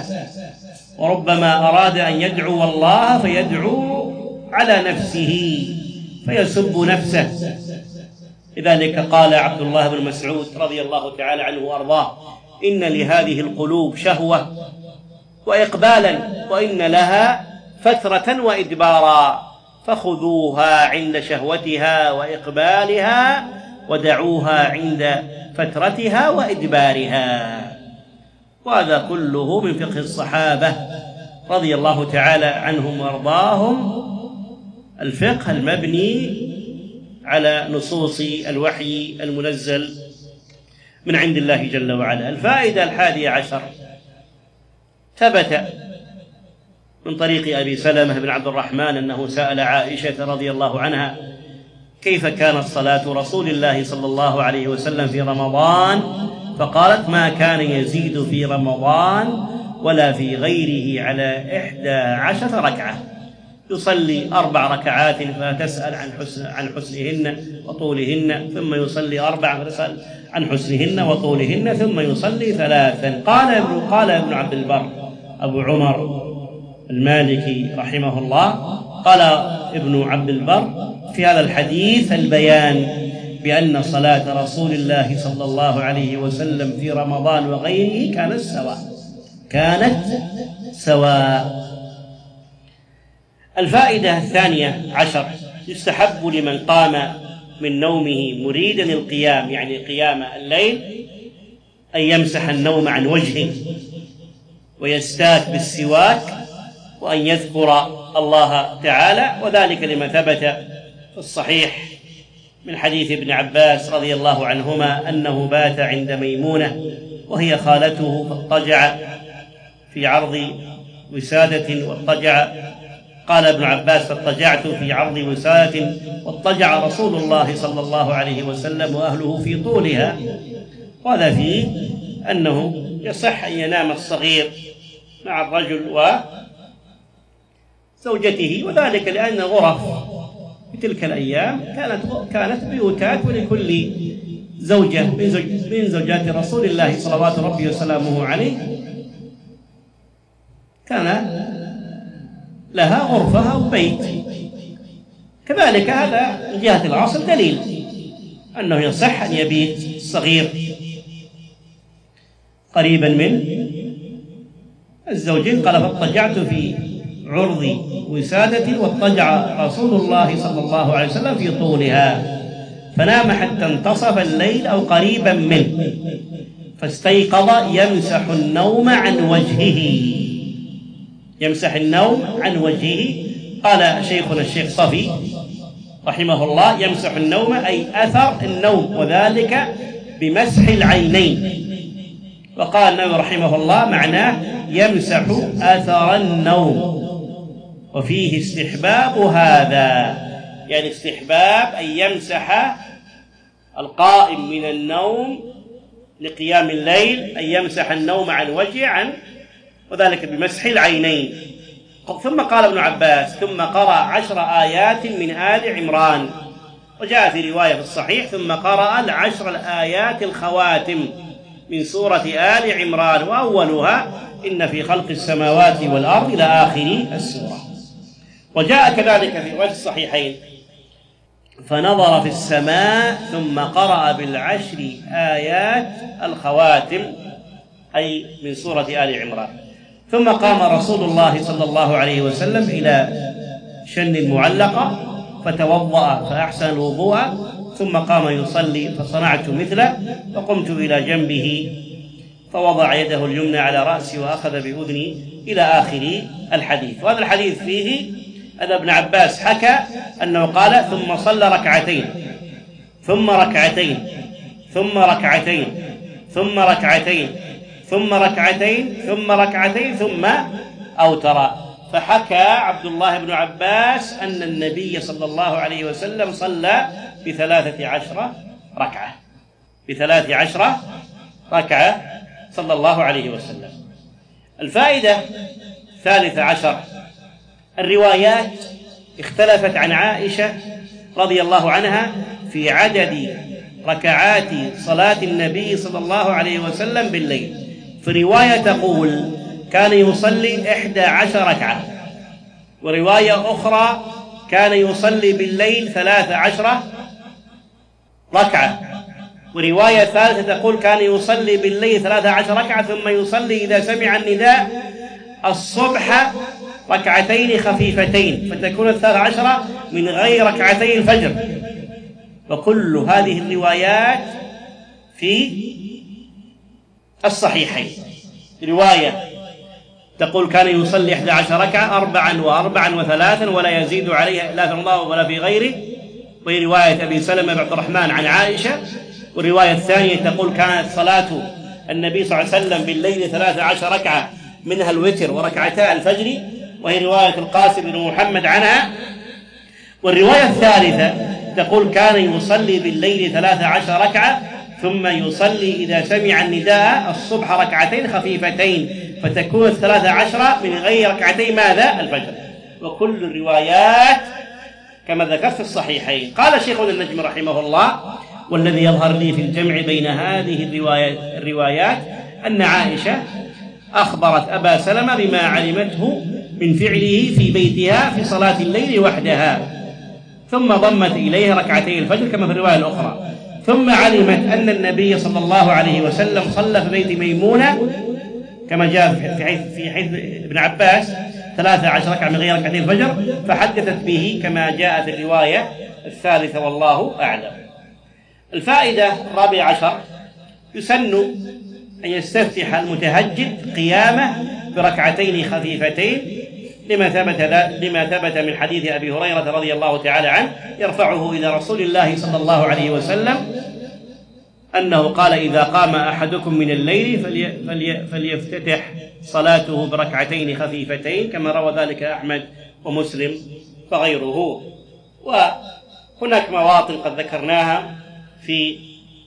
وربما أراد أن يدعو الله فيدعو على نفسه فيسب نفسه. لذلك قال عبد الله بن مسعود رضي الله تعالى عنه وأرضاه: إن لهذه القلوب شهوة وإقبالا، وإن لها فترة وإدبارا، فخذوها عند شهوتها وإقبالها ودعوها عند فترتها وإدبارها. وهذا كله من فقه الصحابة رضي الله تعالى عنهم وارضاهم، الفقه المبني على نصوص الوحي المنزل من عند الله جل وعلا. الفائدة الحادية عشر: ثبت من طريق أبي سلمة بن عبد الرحمن أنه سأل عائشة رضي الله عنها: كيف كانت صلاة رسول الله صلى الله عليه وسلم في رمضان؟ فقالت: ما كان يزيد في رمضان ولا في غيره على إحدى عشر ركعة، يصلي أربع ركعات فتسأل عن حسن عن حسنهن وطولهن، ثم يصلي أربع فتسأل عن حسنهن وطولهن، ثم يصلي ثلاثا. قال ابن قال ابن عبد البر أبو عمر المالكي رحمه الله، قال ابن عبد البر في هذا الحديث البيان بأن صلاة رسول الله صلى الله عليه وسلم في رمضان وغيره كانت سواء كانت سواء. الفائدة الثانية عشر: يستحب لمن قام من نومه مريدا القيام، يعني قيام الليل، أن يمسح النوم عن وجهه ويستاك بالسواك وأن يذكر الله تعالى، وذلك لما ثبت في الصحيح من حديث ابن عباس رضي الله عنهما أنه بات عند ميمونة وهي خالته، فاضطجع في عرض وسادة واضطجع قال ابن عباس: فاضطجعت في عرض وسادة واضطجع رسول الله صلى الله عليه وسلم وأهله في طولها. وهذا فيه أنه يصح أن ينام الصغير مع الرجل وزوجته، وذلك لأن غرف في تلك الأيام كانت كانت بيوتات، ولكل زوجة من زوجات رسول الله صلوات ربي وسلامه عليه كان لها غرفة أو بيت. كذلك هذا من جهة الأصل دليل أنه يصح أن يبيت الصغير قريبا من الزوجين. قال: فاضطجعت في عرض وسادة واضطجع رسول الله صلى الله عليه وسلم في طولها، فنام حتى انتصف الليل أو قريبا منه، فاستيقظ يمسح النوم عن وجهه، يمسح النوم عن وجهه. قال شيخنا الشيخ صفي رحمه الله: يمسح النوم أي أثر النوم، وذلك بمسح العينين. وقال النووي رحمه الله: معناه يمسح أثر النوم، وفيه استحباب هذا، يعني استحباب أن يمسح القائم من النوم لقيام الليل، أن يمسح النوم عن وجهه عن وذلك بمسح العينين. ثم قال ابن عباس: ثم قرأ عشر آيات من آل عمران. وجاء في رواية في الصحيح: ثم قرأ العشر الآيات الخواتم من سورة آل عمران، وأولها إن في خلق السماوات والأرض إلى آخر السورة. وجاء كذلك في رواية الصحيحين: فنظر في السماء ثم قرأ بالعشر آيات الخواتم، أي من سورة آل عمران. ثم قام رسول الله صلى الله عليه وسلم إلى شن المعلقة فتوضأ فأحسن الوضوء، ثم قام يصلي فصنعت مثله، فقمت إلى جنبه فوضع يده اليمنى على رأسي وأخذ بأذني إلى آخر الحديث. وهذا الحديث فيه أن ابن عباس حكى أنه قال: ثم صلى ركعتين ثم ركعتين ثم ركعتين ثم ركعتين ثم ركعتين ثم ركعتين ثم أوتر. فحكى عبد الله بن عباس أن النبي صلى الله عليه وسلم صلى بثلاثة عشر ركعة بثلاث عشر ركعة صلى الله عليه وسلم. الفائدة الثالثة عشر: الروايات اختلفت عن عائشة رضي الله عنها في عدد ركعات صلاة النبي صلى الله عليه وسلم بالليل. في رواية تقول كان يصلي إحدى عشر ركعة، ورواية أخرى كان يصلي بالليل ثلاث عشر ركعة، ورواية ثالثة تقول كان يصلي بالليل ثلاث عشر ركعة ثم يصلي إذا سمع النداء الصبح ركعتين خفيفتين، فتكون الثلاث عشرة من غير ركعتي الفجر. وكل هذه الروايات في الصحيحين. رواية تقول كان يصلي إحدى عشر ركعة أربعا وأربعا وثلاثا ولا يزيد عليها لا في الله ولا في غيره، وهي رواية أبي سلمة بن عبد الرحمن عن عائشة. والرواية الثانية تقول كانت صلاة النبي صلى الله عليه وسلم بالليل ثلاث عشر ركعة منها الوتر وركعتا الفجر، وهي رواية القاسم بن محمد عنها. والرواية الثالثة تقول كان يصلي بالليل ثلاث عشر ركعة ثم يصلي إذا سمع النداء الصبح ركعتين خفيفتين، فتكون الثلاث عشرة من غير ركعتي ماذا؟ الفجر. وكل الروايات كما ذكرت في الصحيحين. قال شيخنا النجم رحمه الله: والذي يظهر لي في الجمع بين هذه الروايات أن عائشة أخبرت أبا سلمة بما علمته من فعله في بيتها في صلاة الليل وحدها، ثم ضمت إليها ركعتي الفجر كما في الرواية الأخرى، ثم علمت أن النبي صلى الله عليه وسلم صلى في بيت ميمونة كما جاء في حيث, في حيث ابن عباس ثلاثة عشر ركعة من غير ركعتي الفجر، فحدثت به كما جاء في الرواية الثالثة والله أعلم. الفائدة الرابعة عشر: يسن أن يستفتح المتهجد قيامه بركعتين خفيفتين لما ثبت لما ثبت من حديث أبي هريرة رضي الله تعالى عنه يرفعه إلى رسول الله صلى الله عليه وسلم أنه قال: إذا قام أحدكم من الليل فلي فلي فليفتتح صلاته بركعتين خفيفتين، كما روى ذلك أحمد ومسلم وغيره. وهناك مواطن قد ذكرناها في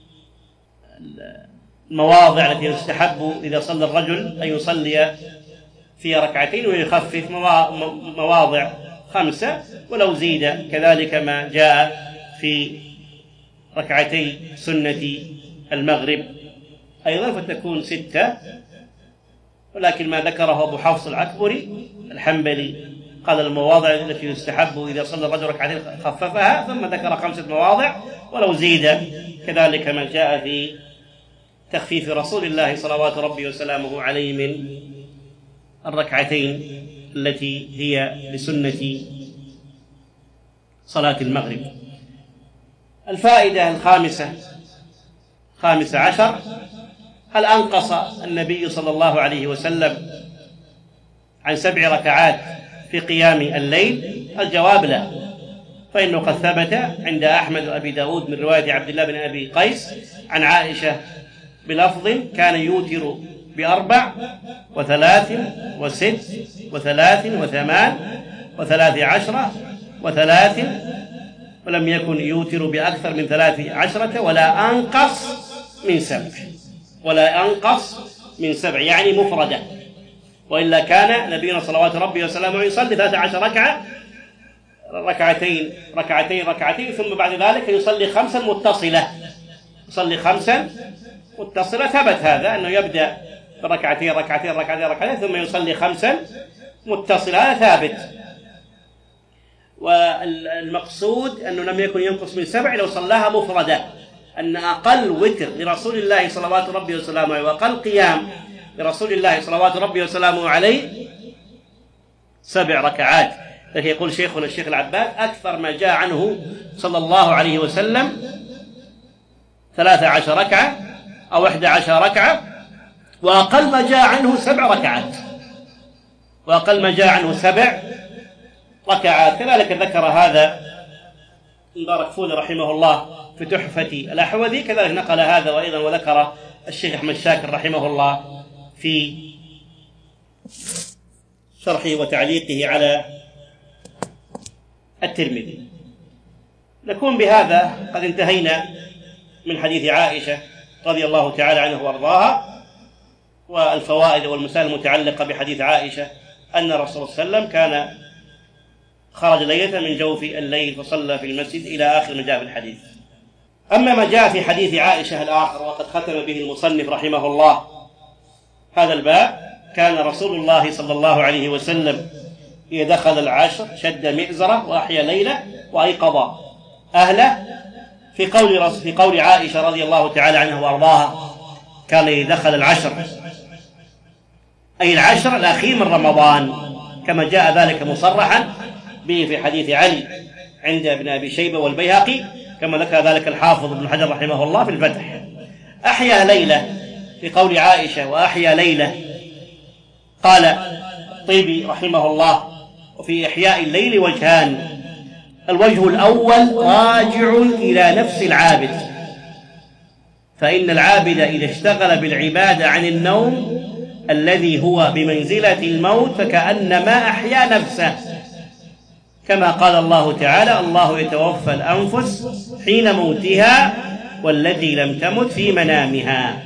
المواضع التي يستحب إذا صلى الرجل أن يصلي في ركعتين ويخفف، مواضع خمسة ولو زيد، كذلك ما جاء في ركعتي سنة المغرب أيضا فتكون ستة. ولكن ما ذكره أبو حفص العكبري الحنبلي قال المواضع التي يستحب إذا صلى الرجل ركعتين خففها، ثم ذكر خمسة مواضع ولو زيد، كذلك ما جاء في تخفيف رسول الله صلوات ربي وسلامه عليه من الركعتين التي هي لسنة صلاة المغرب. الفائدة الخامسة خامسة عشر: هل أنقص النبي صلى الله عليه وسلم عن سبع ركعات في قيام الليل؟ الجواب لا، فإنه قد ثبت عند أحمد وأبي داود من رواية عبد الله بن أبي قيس عن عائشة بلفظ: كان يوتر بأربع وثلاث وست وثلاث وثمان وثلاث عشرة وثلاث، ولم يكن يوتر بأكثر من ثلاث عشرة ولا أنقص من سبع، ولا أنقص من سبع يعني مفردة. وإلا كان نبينا صلوات ربي وسلامه يصلي ثلاث عشر ركعة ركعتين ركعتين ركعتين ثم بعد ذلك يصلي خمسا متصلة يصلي خمسا متصلة. ثبت هذا أنه يبدأ بركعتين ركعتين ركعتين ركعتين ثم يصلي خمسا متصلة، هذا ثابت. والمقصود أنه لم يكن ينقص من سبع لو صلاها مفردة، أن أقل وتر لرسول الله صلوات ربي وسلامه وأقل قيام لرسول الله صلوات ربي وسلامه عليه سبع ركعات. لكن يقول شيخنا الشيخ العباد: أكثر ما جاء عنه صلى الله عليه وسلم ثلاث عشر ركعة أو إحدى عشر ركعة، وأقل ما جاء عنه سبع ركعات وأقل ما جاء عنه سبع ركعات. كذلك ذكر هذا مباركفوري رحمه الله في تحفة الأحوذي، كذلك نقل هذا وأيضا وذكر الشيخ أحمد شاكر رحمه الله في شرحه وتعليقه على الترمذي. نكون بهذا قد انتهينا من حديث عائشة رضي الله تعالى عنها وارضاها، والفوائد والمسائل المتعلقة بحديث عائشة أن الرسول صلى الله عليه وسلم كان خرج ليلة من جوف الليل فصلى في المسجد إلى آخر ما جاء في الحديث. أما ما جاء في حديث عائشة الآخر وقد ختم به المصنف رحمه الله هذا الباب: كان رسول الله صلى الله عليه وسلم إذا دخل العشر شد مئزرة وأحيا ليلة وأيقظ أهله. في قول في قول عائشة رضي الله تعالى عنها وأرضاها: كان إذا دخل العشر، أي العشر الأخير من رمضان، كما جاء ذلك مصرحا به في حديث علي عند ابن أبي شيبة والبيهقي، كما ذكر ذلك الحافظ ابن حجر رحمه الله في الفتح. أحيا ليلة في قول عائشة وأحيا ليلة، قال الطيبي رحمه الله: وفي إحياء الليل وجهان: الوجه الأول راجع إلى نفس العابد، فإن العابد إذا اشتغل بالعبادة عن النوم الذي هو بمنزلة الموت فكأنما أحيا نفسه، كما قال الله تعالى: الله يتوفى الأنفس حين موتها والتي لم تمت في منامها.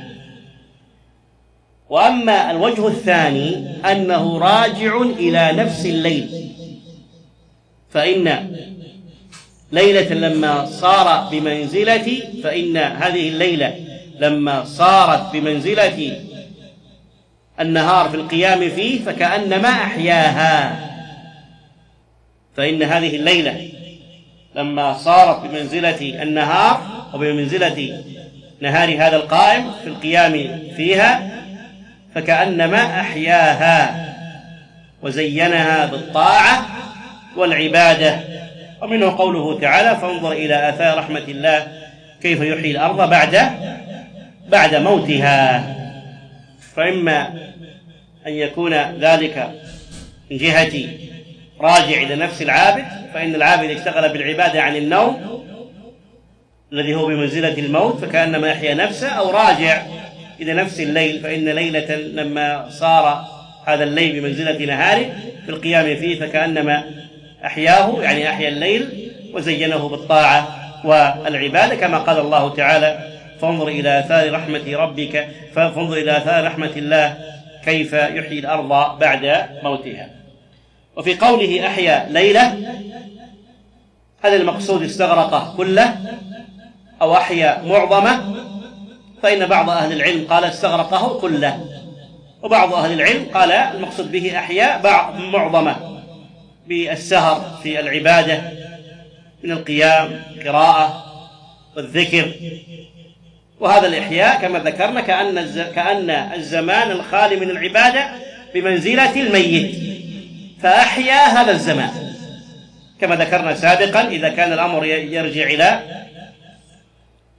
وأما الوجه الثاني أنه راجع إلى نفس الليل، فإن ليلة لما صار بمنزلة فإن هذه الليلة لما صارت بمنزلة النهار في القيام فيه فكأنما أحياها، فإن هذه الليلة لما صارت بمنزلة النهار وبمنزلة نهار هذا القائم في القيام فيها فكأنما أحياها وزينها بالطاعة والعبادة. ومنه قوله تعالى: فانظر إلى آثار رحمة الله كيف يحيي الأرض بعد بعد موتها. فإما أن يكون ذلك من جهة راجع إلى نفس العابد، فإن العابد اشتغل بالعبادة عن النوم الذي هو بمنزلة الموت فكأنما يحيا نفسه، أو راجع إلى نفس الليل، فإن ليلة لما صار هذا الليل بمنزلة نهاره في القيام فيه فكأنما أحياه، يعني أحيا الليل وزينه بالطاعة والعبادة، كما قال الله تعالى: فانظر إلى آثار رحمة ربك فانظر إلى آثار رحمة الله كيف يحيي الأرض بعد موتها. وفي قوله أحيا ليلة، هل المقصود استغرق كله أو أحيا معظمه؟ فإن بعض أهل العلم قال استغرقه كله، وبعض أهل العلم قال المقصود به أحيا بعض معظمه بالسهر في العبادة من القيام القراءة والذكر. وهذا الإحياء كما ذكرنا كأن كأن الزمان الخالي من العبادة بمنزلة الميت، فأحيا هذا الزمان كما ذكرنا سابقا إذا كان الأمر يرجع إلى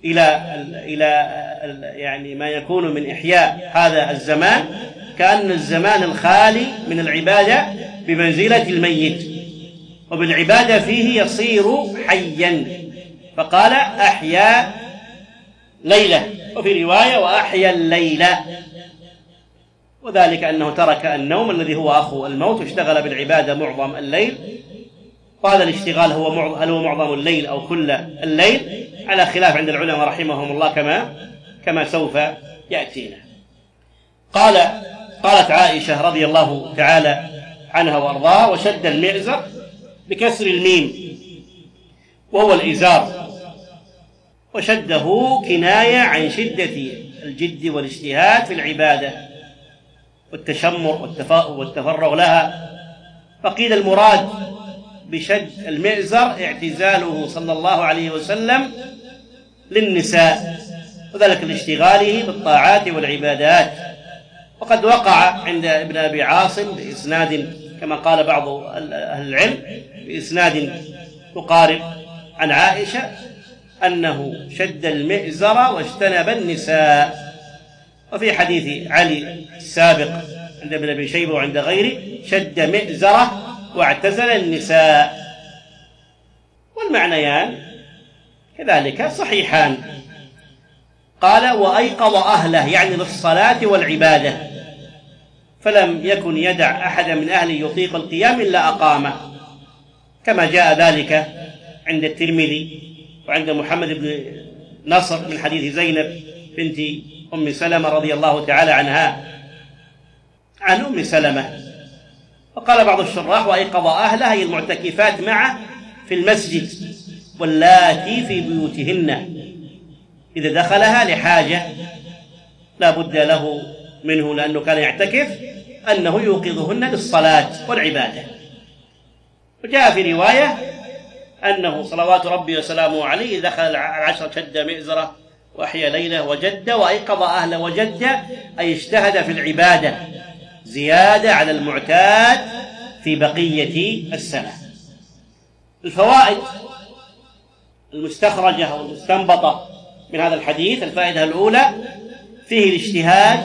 إلى إلى يعني ما يكون من إحياء هذا الزمان، كأن الزمان الخالي من العبادة بمنزلة الميت، وبالعبادة فيه يصير حيا، فقال أحيا ليلة، وفي رواية وأحيا الليلة، وذلك أنه ترك النوم الذي هو أخو الموت واشتغل بالعبادة معظم الليل. وهذا الاشتغال هو معظم هل هو معظم الليل أو كل الليل، على خلاف عند العلماء رحمهم الله كما كما سوف يأتينا. قال قالت عائشة رضي الله تعالى عنها وأرضاها: وشد المئزر بكسر الميم وهو الإزار، وشده كناية عن شدة الجد والاجتهاد في العبادة والتشمر والتفرغ لها. فقيل المراد بشد المئزر اعتزاله صلى الله عليه وسلم للنساء، وذلك لاشتغاله بالطاعات والعبادات. وقد وقع عند ابن أبي عاصم بإسناد كما قال بعض أهل العلم بإسناد مقارب عن عائشة أنه شد المئزر واجتنب النساء. وفي حديث علي السابق عند ابن أبي شيبة وعند غيره شد مئزره واعتزل النساء، والمعنيان كذلك صحيحان. قال: وأيقظ أهله، يعني للصلاة والعبادة، فلم يكن يدع أحد من أهله يطيق القيام إلا أقامه، كما جاء ذلك عند الترمذي وعند محمد بن نصر من حديث زينب بنت أم سلمة رضي الله تعالى عنها عن أم سلمة. وقال بعض الشراح: وأيقظ أهلها أي المعتكفات معه في المسجد، واللاتي في بيوتهن إذا دخلها لحاجة لا بد له منه لأنه كان يعتكف أنه يوقظهن للصلاة والعبادة. وجاء في رواية أنه صلوات ربي وسلامه عليه دخل العشر شد مئزرة وأحيا ليلة وجد وأيقظ أهله. وجد أي اجتهد في العبادة زيادة على المعتاد في بقية السنة. الفوائد المستخرجة أو المستنبطة من هذا الحديث: الفائدة الأولى فيه الاجتهاد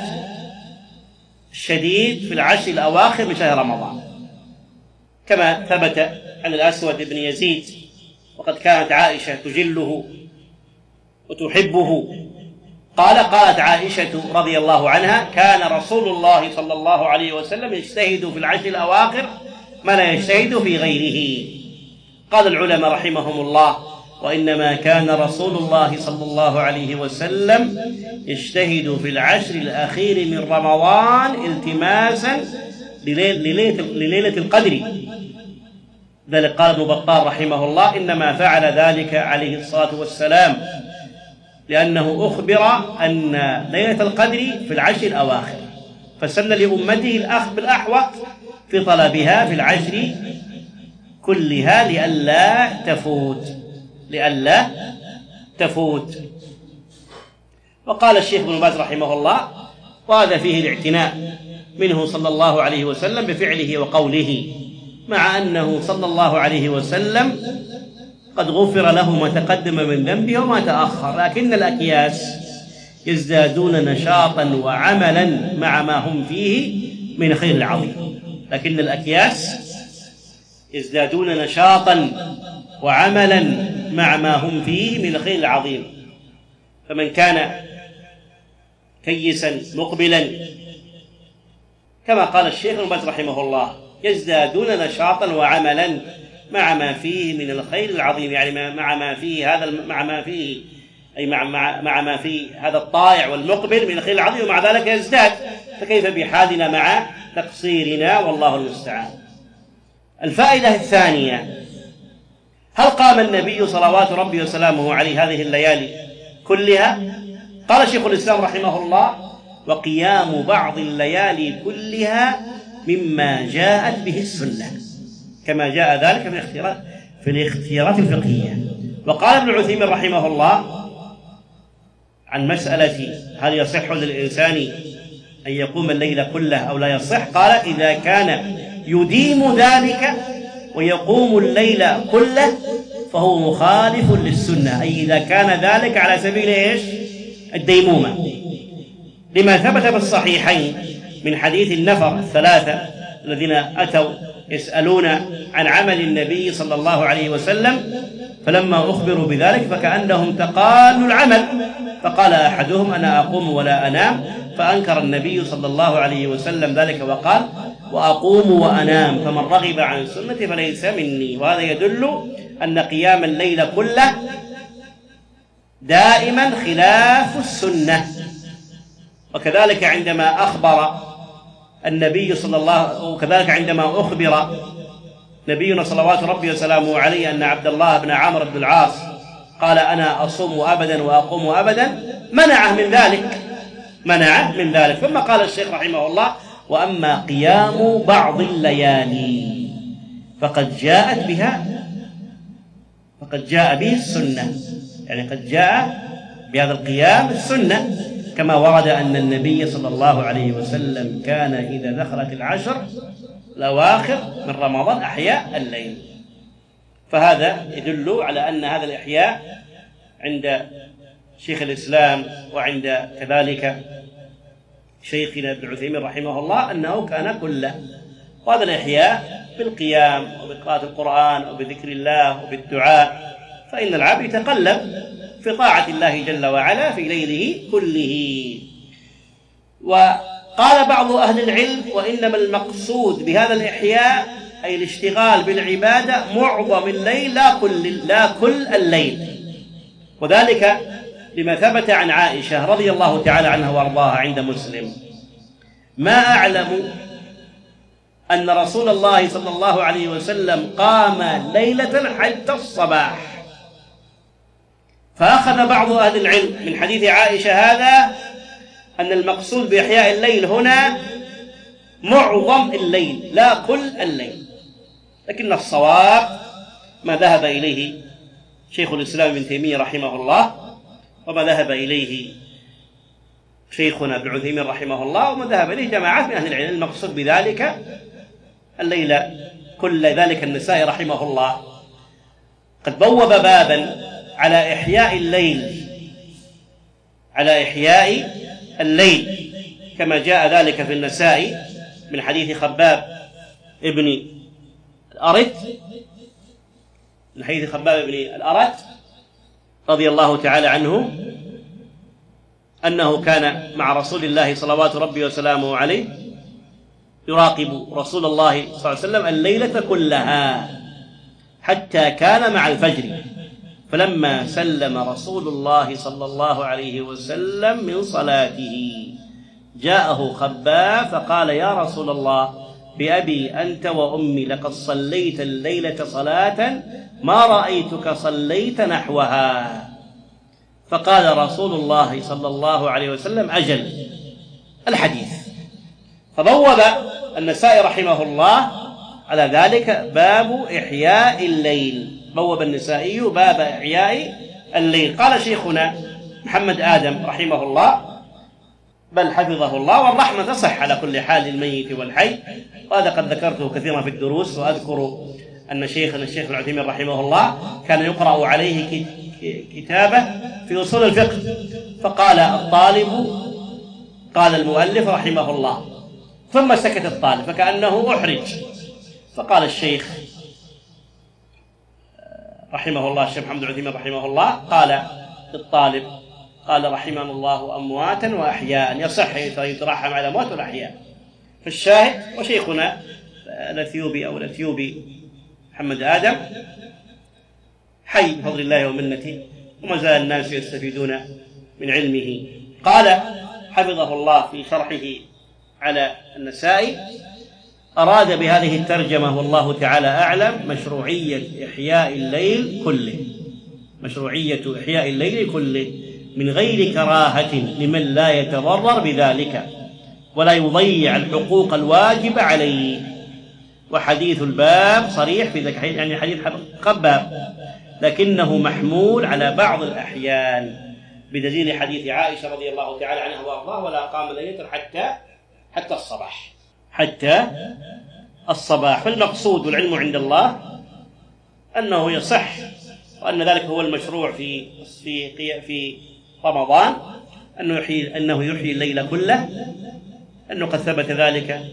الشديد في العشر الأواخر من شهر رمضان، كما ثبت عن الأسود بن يزيد، وقد كانت عائشة تجله وتحبه. قال: قالت عائشة رضي الله عنها: كان رسول الله صلى الله عليه وسلم يجتهد في العشر الأواخر ما لا يجتهد في غيره. قال العلماء رحمهم الله: وإنما كان رسول الله صلى الله عليه وسلم يجتهد في العشر الأخير من رمضان التماسا لليلة القدر. ذلك قال ابن بطال رحمه الله: إنما فعل ذلك عليه الصلاة والسلام لأنه أخبر أن ليلة القدر في العشر الأواخر، فسن لأمته الأخذ بالأحوط في طلبها في العشر كلها لئلا تفوت لئلا تفوت وقال الشيخ ابن باز رحمه الله: وهذا فيه الاعتناء منه صلى الله عليه وسلم بفعله وقوله، مع أنه صلى الله عليه وسلم قد غفر له ما تقدم من ذنبه وما تأخر، لكن الأكياس يزدادون نشاطا وعملا مع ما هم فيه من خير العظيم. لكن الأكياس يزدادون نشاطا وعملا مع ما هم فيه من الخير العظيم. فمن كان كيسا مقبلا كما قال الشيخ ابن باز رحمه الله: يزدادون نشاطا وعملا مع ما فيه من الخير العظيم، يعني مع ما فيه هذا مع ما فيه أي مع مع, مع ما فيه هذا الطائع والمقبل من الخير العظيم، ومع ذلك يزداد، فكيف بحالنا مع تقصيرنا؟ والله المستعان. الفائدة الثانية: هل قام النبي صلوات ربي وسلامه عليه هذه الليالي كلها؟ قال شيخ الإسلام رحمه الله: وقيام بعض الليالي كلها مما جاءت به السنة، كما جاء ذلك في الاختيارات في الاختيارات الفقهية. وقال ابن عثيمين رحمه الله عن مسألة هل يصح للإنسان أن يقوم الليل كله أو لا يصح، قال: إذا كان يديم ذلك ويقوم الليل كله فهو مخالف للسنة، أي إذا كان ذلك على سبيل إيش؟ الديمومة، لما ثبت في الصحيحين من حديث النفر الثلاثة الذين أتوا يسألون عن عمل النبي صلى الله عليه وسلم، فلما أخبروا بذلك فكأنهم تقالوا العمل، فقال أحدهم أنا أقوم ولا أنام، فأنكر النبي صلى الله عليه وسلم ذلك وقال وأقوم وأنام فمن رغب عن سنتي فليس مني. وهذا يدل أن قيام الليل كله دائما خلاف السنة. وكذلك عندما أخبر النبي صلى الله وكذلك عندما أخبر نبينا صلوات ربي وسلامه عليه أن عبد الله بن عمرو بن العاص قال أنا أصوم أبدا وأقوم أبدا، منعه من ذلك منعه من ذلك ثم قال الشيخ رحمه الله وأما قيام بعض الليالي فقد جاءت بها فقد جاء به السنة، يعني قد جاء بهذا القيام السنة، كما ورد أن النبي صلى الله عليه وسلم كان إذا دخلت العشر الأواخر من رمضان أحيا الليل. فهذا يدل على أن هذا الإحياء عند شيخ الإسلام وعند كذلك شيخنا ابن عثيمين رحمه الله أنه كان كله. وهذا الإحياء بالقيام وبقراءة القرآن وبذكر الله وبالدعاء، فإن العبد يتقلب في طاعة الله جل وعلا في ليله كله. وقال بعض أهل العلم وإنما المقصود بهذا الإحياء أي الاشتغال بالعبادة معظم الليل لا كل, لا كل الليل، وذلك لما ثبت عن عائشة رضي الله تعالى عنها وارضاها عند مسلم ما أعلم أن رسول الله صلى الله عليه وسلم قام ليلة حتى الصباح. فأخذ بعض أهل العلم من حديث عائشة هذا أن المقصود بإحياء الليل هنا معظم الليل لا كل الليل، لكن الصواب ما ذهب إليه شيخ الإسلام ابن تيمية رحمه الله، وما ذهب إليه شيخنا ابن عثيمين رحمه الله، وما ذهب إليه جماعات من أهل العلم. المقصود بذلك الليل كل ذلك. النسائي رحمه الله قد بوب بابا على إحياء الليل على إحياء الليل كما جاء ذلك في النسائي من حديث خباب ابن الأرت من حديث خباب ابن الأرت رضي الله تعالى عنه أنه كان مع رسول الله صلوات ربي وسلامه عليه يراقب رسول الله صلى الله عليه وسلم الليلة كلها حتى كان مع الفجر، فلما سلم رسول الله صلى الله عليه وسلم من صلاته جاءه خباب فقال يا رسول الله بأبي أنت وأمي لقد صليت الليلة صلاة ما رأيتك صليت نحوها. فقال رسول الله صلى الله عليه وسلم أجل الحديث. فبوب النسائي رحمه الله على ذلك باب إحياء الليل، بوب النسائي باب إحياء الليل. قال شيخنا محمد آدم رحمه الله بل حفظه الله والرحمة تصح على كل حال للميت والحي، وهذا قد ذكرته كثيرا في الدروس. وأذكر أن شيخنا الشيخ العثيمين رحمه الله كان يقرأ عليه كتابه في أصول الفقه، فقال الطالب قال المؤلف رحمه الله، ثم سكت الطالب فكأنه أحرج، فقال الشيخ رحمه الله الشيخ محمد العثيمين رحمه الله قال للطالب قال رحمنا الله أمواتا وأحياء، يصح يترحم على أموات والأحياء. فالشاهد وشيخنا الأثيوبي أو الأثيوبي محمد آدم حي بفضل الله ومنته، وما زال الناس يستفيدون من علمه. قال حفظه الله في شرحه على النسائي أراد بهذه الترجمة والله تعالى أعلم مشروعية إحياء الليل كله مشروعية إحياء الليل كله من غير كراهة لمن لا يتضرر بذلك ولا يضيع الحقوق الواجبة عليه. وحديث الباب صريح في ذلك، يعني حديث خباب، لكنه محمول على بعض الأحيان بدليل حديث عائشة رضي الله تعالى عنها وارضاها ولا قام ليلة حتى حتى الصباح حتى الصباح. فالمقصود والعلم عند الله أنه يصح وأن ذلك هو المشروع في في في رمضان، أنه يحيي أنه يحيي الليل كله، أنه قد ثبت ذلك،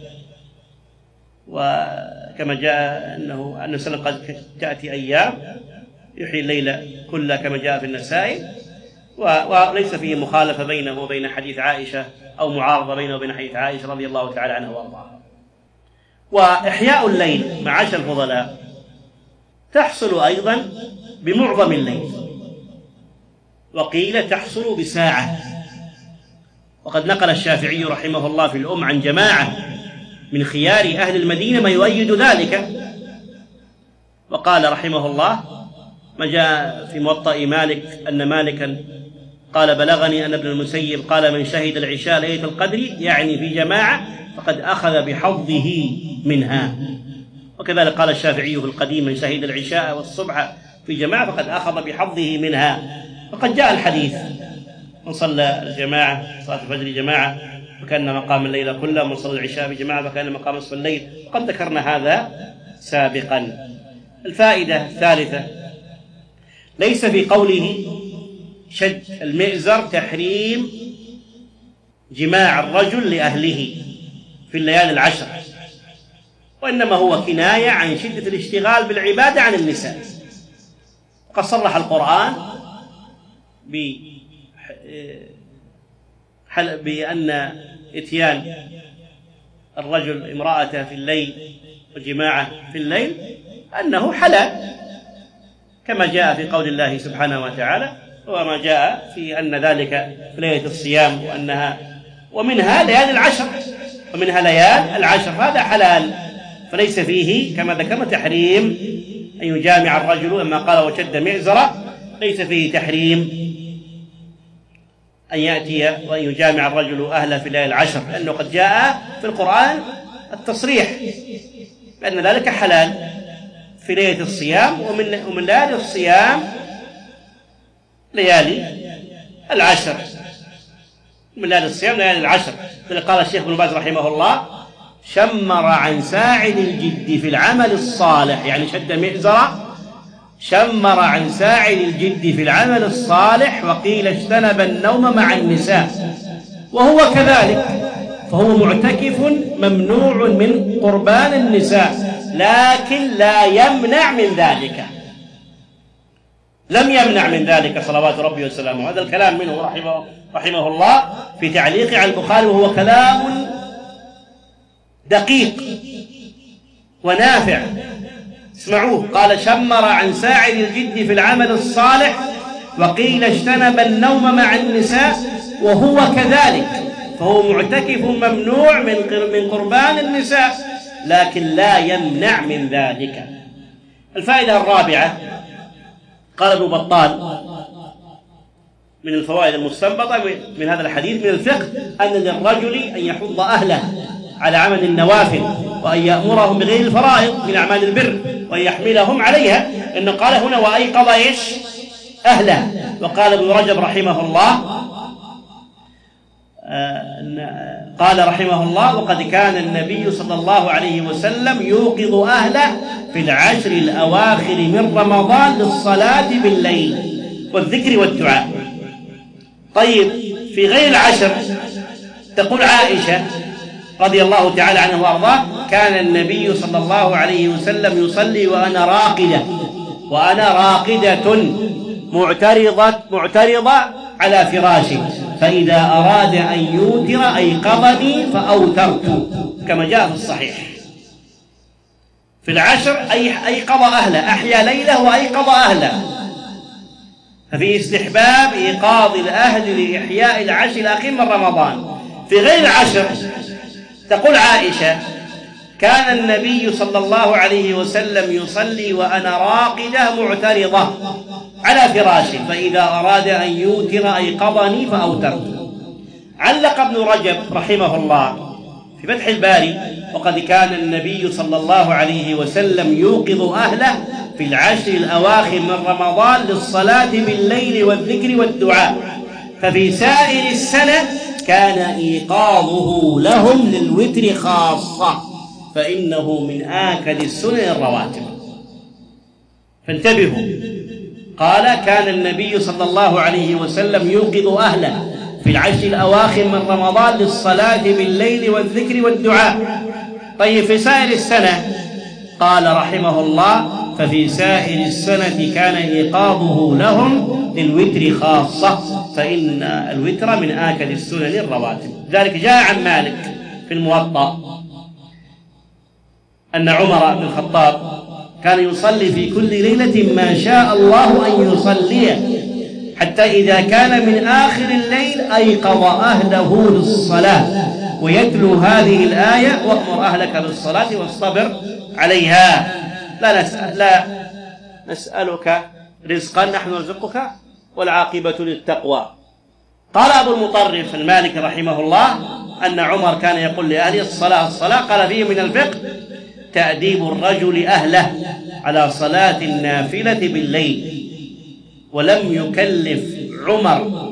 وكما جاء أنه أن السلام قد تأتي أيام يحيي الليل كله كما جاء في النسائي، وليس فيه مخالفة بينه وبين حديث عائشة أو معارضة بينه وبين حديث عائشة رضي الله تعالى عنها وأرضاها. وإحياء الليل معاشر الفضلاء تحصل أيضا بمعظم الليل، وقيل تحصل بساعة. وقد نقل الشافعي رحمه الله في الأم عن جماعة من خيار أهل المدينة ما يؤيد ذلك، وقال رحمه الله ما جاء في موطأ مالك أن مالكا قال بلغني أن ابن المسيب قال من شهد العشاء ليلة القدر يعني في جماعة فقد أخذ بحظه منها. وكذلك قال الشافعي في القديم من شهد العشاء والصبح في جماعة فقد أخذ بحظه منها. وقد جاء الحديث من صلى الجماعة صلاة الفجر جماعة فكان مقام الليل كله، ومن صلى العشاء بجماعة فكان مقام نصف الليل، وقد ذكرنا هذا سابقا. الفائدة الثالثة ليس في قوله شد المئزر تحريم جماع الرجل لأهله في الليالي العشر، وإنما هو كناية عن شدة الاشتغال بالعبادة عن النساء. وقد صرح القرآن بأن إتيان الرجل امرأته في الليل وجماعه في الليل أنه حلال، كما جاء في قول الله سبحانه وتعالى وما جاء في أن ذلك في ليلة الصيام وأنها ومنها ليالي العشر ومنها ليالي العشر، هذا حلال، فليس فيه كما ذكرنا تحريم أن يجامع الرجل. أما قال وشد مئزرة ليس فيه تحريم أن يأتي وأن يجامع الرجل أهله في الليالي العشر، لأنه قد جاء في القرآن التصريح بأن ذلك حلال في ليلة الصيام، ومن ومن ليالي الصيام ليالي العشر، من ليالي الصيام ليالي العشر. قال الشيخ ابن باز رحمه الله شمر عن ساعد الجد في العمل الصالح، يعني شد مئزرة شمر عن ساعد الجد في العمل الصالح، وقيل اجتنب النوم مع النساء، وهو كذلك، فهو معتكف ممنوع من قربان النساء، لكن لا يمنع من ذلك، لم يمنع من ذلك صلوات ربي وسلامه. هذا الكلام منه رحمه, رحمه الله في تعليقه على البخاري، وهو كلام دقيق ونافع، اسمعوه. قال شمر عن ساعد الجد في العمل الصالح، وقيل اجتنب النوم مع النساء، وهو كذلك، فهو معتكف ممنوع من قربان النساء، لكن لا يمنع من ذلك. الفائدة الرابعة قال ابن بطال من الفوائد المستنبطة من هذا الحديث من الفقه أن للرجل أن يحض أهله على عمل النوافل، وأن يأمرهم بغير الفرائض من أعمال البر، وأن يحملهم عليها، إنه قال هنا وأيقظ إيش أهله. وقال ابن رجب رحمه الله آه قال رحمه الله وقد كان النبي صلى الله عليه وسلم يوقظ أهله في العشر الأواخر من رمضان للصلاة بالليل والذكر والدعاء. طيب في غير العشر تقول عائشة رضي الله تعالى عنه وأرضاه كان النبي صلى الله عليه وسلم يصلي وأنا راقدة وأنا راقدة معترضة معترضة على فراشي، فإذا أراد أن يوتر أيقظني فأوترت، كما جاء في الصحيح. في العشر أي أيقظ أهله، أحيا ليله وأيقظ أهله، ففي استحباب إيقاظ الأهل لإحياء العشر الأخير من رمضان. في غير العشر تقول عائشة كان النبي صلى الله عليه وسلم يصلي وأنا راقدة معترضة على فراشه، فإذا أراد أن يوتر أيقظني فأوترت. علق ابن رجب رحمه الله في فتح الباري وقد كان النبي صلى الله عليه وسلم يوقظ أهله في العشر الأواخر من رمضان للصلاة بالليل والذكر والدعاء، ففي سائر السنة كان إيقاظه لهم للوتر خاصة، فإنه من آكد السنن الرواتب. فانتبهوا، قال: كان النبي صلى الله عليه وسلم يوقظ أهله في العشر الأواخر من رمضان للصلاة بالليل والذكر والدعاء. طيب في سائر السنة؟ قال رحمه الله: ففي سائر السنة كان إيقاظه لهم للوتر خاصة، فإن الوتر من آكد السنن الرواتب. ذلك جاء عن مالك في الموطأ أن عمر بن الخطاب كان يصلي في كل ليلة ما شاء الله أن يصليه، حتى إذا كان من آخر الليل أيقظ أهله للصلاة ويتلو هذه الآية: وأمر أهلك بالصلاة واصطبر عليها. لا, نسأل لا نسألك رزقا نحن نرزقك والعاقبة للتقوى. قال أبو المطرف المالك رحمه الله أن عمر كان يقول لأهله: الصلاة الصلاة. قال: فيه من الفقه تأديب الرجل أهله على صلاة النافلة بالليل. ولم يكلف عمر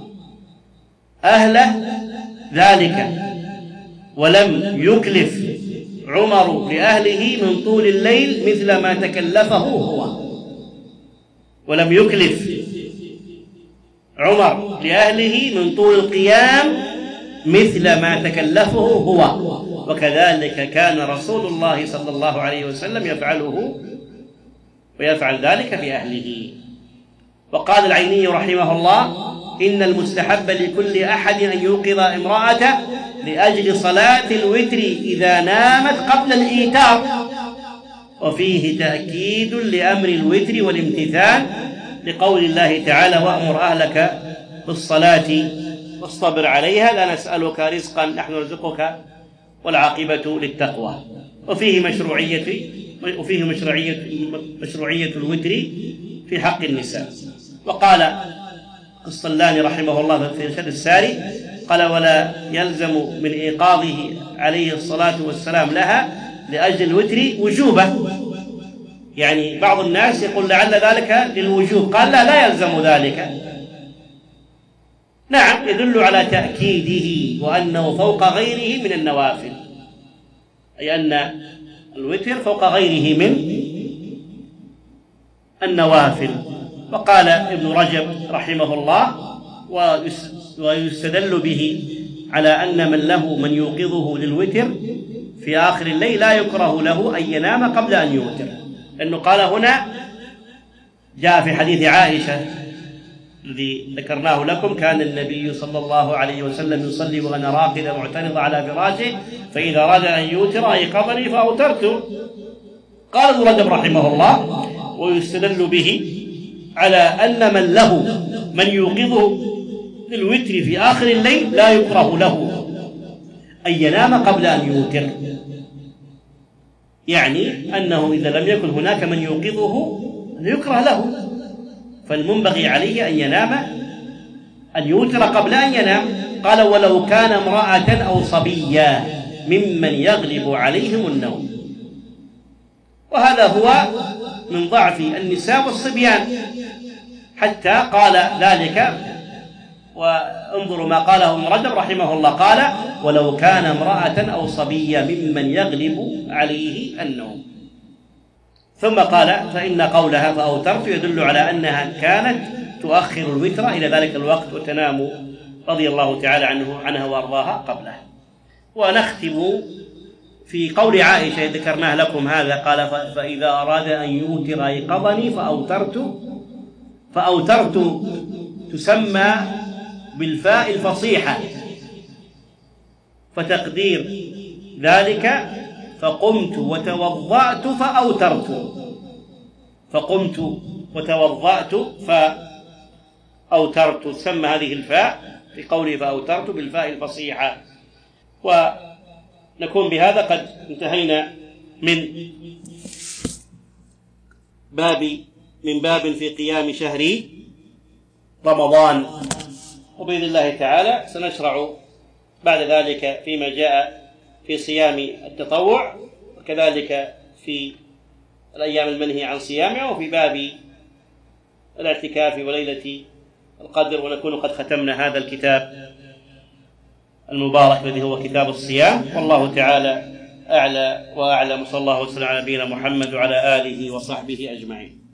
أهله ذلك، ولم يكلف عمر لأهله من طول الليل مثل ما تكلفه هو. ولم يكلف عمر لأهله من طول القيام مثل ما تكلفه هو، وكذلك كان رسول الله صلى الله عليه وسلم يفعله ويفعل ذلك بأهله. وقال العيني رحمه الله: إن المستحب لكل أحد أن يوقظ امرأته لأجل صلاة الوتر إذا نامت قبل الإيتار. وفيه تأكيد لأمر الوتر والامتثال لقول الله تعالى: وأمر أهلك بالصلاة واصطبر عليها، لا نسألك رزقا نحن نرزقك والعاقبة للتقوى. وفيه مشروعية وفيه مشروعية مشروعية الوتر في حق النساء. وقال الصلاني رحمه الله في إرشاد الساري قال: ولا يلزم من إيقاظه عليه الصلاة والسلام لها لأجل الوتر وجوبه. يعني بعض الناس يقول لعل ذلك للوجوب، قال: لا لا يلزم ذلك. نعم، يدل على تأكيده وأنه فوق غيره من النوافل، أي أن الوتر فوق غيره من النوافل. وقال ابن رجب رحمه الله: ويستدل به على أن من له من يوقظه للوتر في آخر الليل لا يكره له أن ينام قبل أن يوتر، لأنه قال هنا جاء في حديث عائشة الذي ذكرناه لكم: كان النبي صلى الله عليه وسلم يصلي وأنا راقدة معترضة على فراشه، فإذا أراد أن يوتر أيقظني فأوترت. قال ابن رجب رحمه الله: ويستدل به على أن من له من يوقظه للوتر في آخر الليل لا يكره له أن ينام قبل أن يوتر، يعني أنه إذا لم يكن هناك من يوقظه يكره له، فالمنبغي عليه أن ينام أن يوتر قبل أن ينام. قال: ولو كان امرأة أو صبيا ممن يغلب عليهم النوم. وهذا هو من ضعف النساء والصبيان، حتى قال ذلك. وانظروا ما قاله ابن رجب رحمه الله، قال: ولو كان امرأة أو صبيا ممن يغلب عليه النوم. ثم قال: فإن قولها فأوترت يدل على أنها كانت تؤخر الوتر إلى ذلك الوقت وتنام رضي الله تعالى عنه عنها وأرضاها قبله. ونختم في قول عائشة ذكرناه لكم هذا، قال: فإذا أراد أن يوتر أيقظني فأوترت. فأوترت تسمى بالفاء الفصيحة، فتقدير ذلك: فقمت وتوضأت فأوترت. فقمت وتوضأت فأوترت، تسمى هذه الفاء في قوله فأوترت بالفاء الفصيحة. ونكون بهذا قد انتهينا من باب من باب في قيام شهر رمضان، وبإذن الله تعالى سنشرع بعد ذلك فيما جاء في صيام التطوع، وكذلك في الأيام المنهي عن صيامها، وفي باب الاعتكاف وليلة القدر. ونكون قد ختمنا هذا الكتاب المبارك الذي هو كتاب الصيام، والله تعالى أعلى وأعلم. صلى الله وسلم على نبينا محمد وعلى آله وصحبه أجمعين.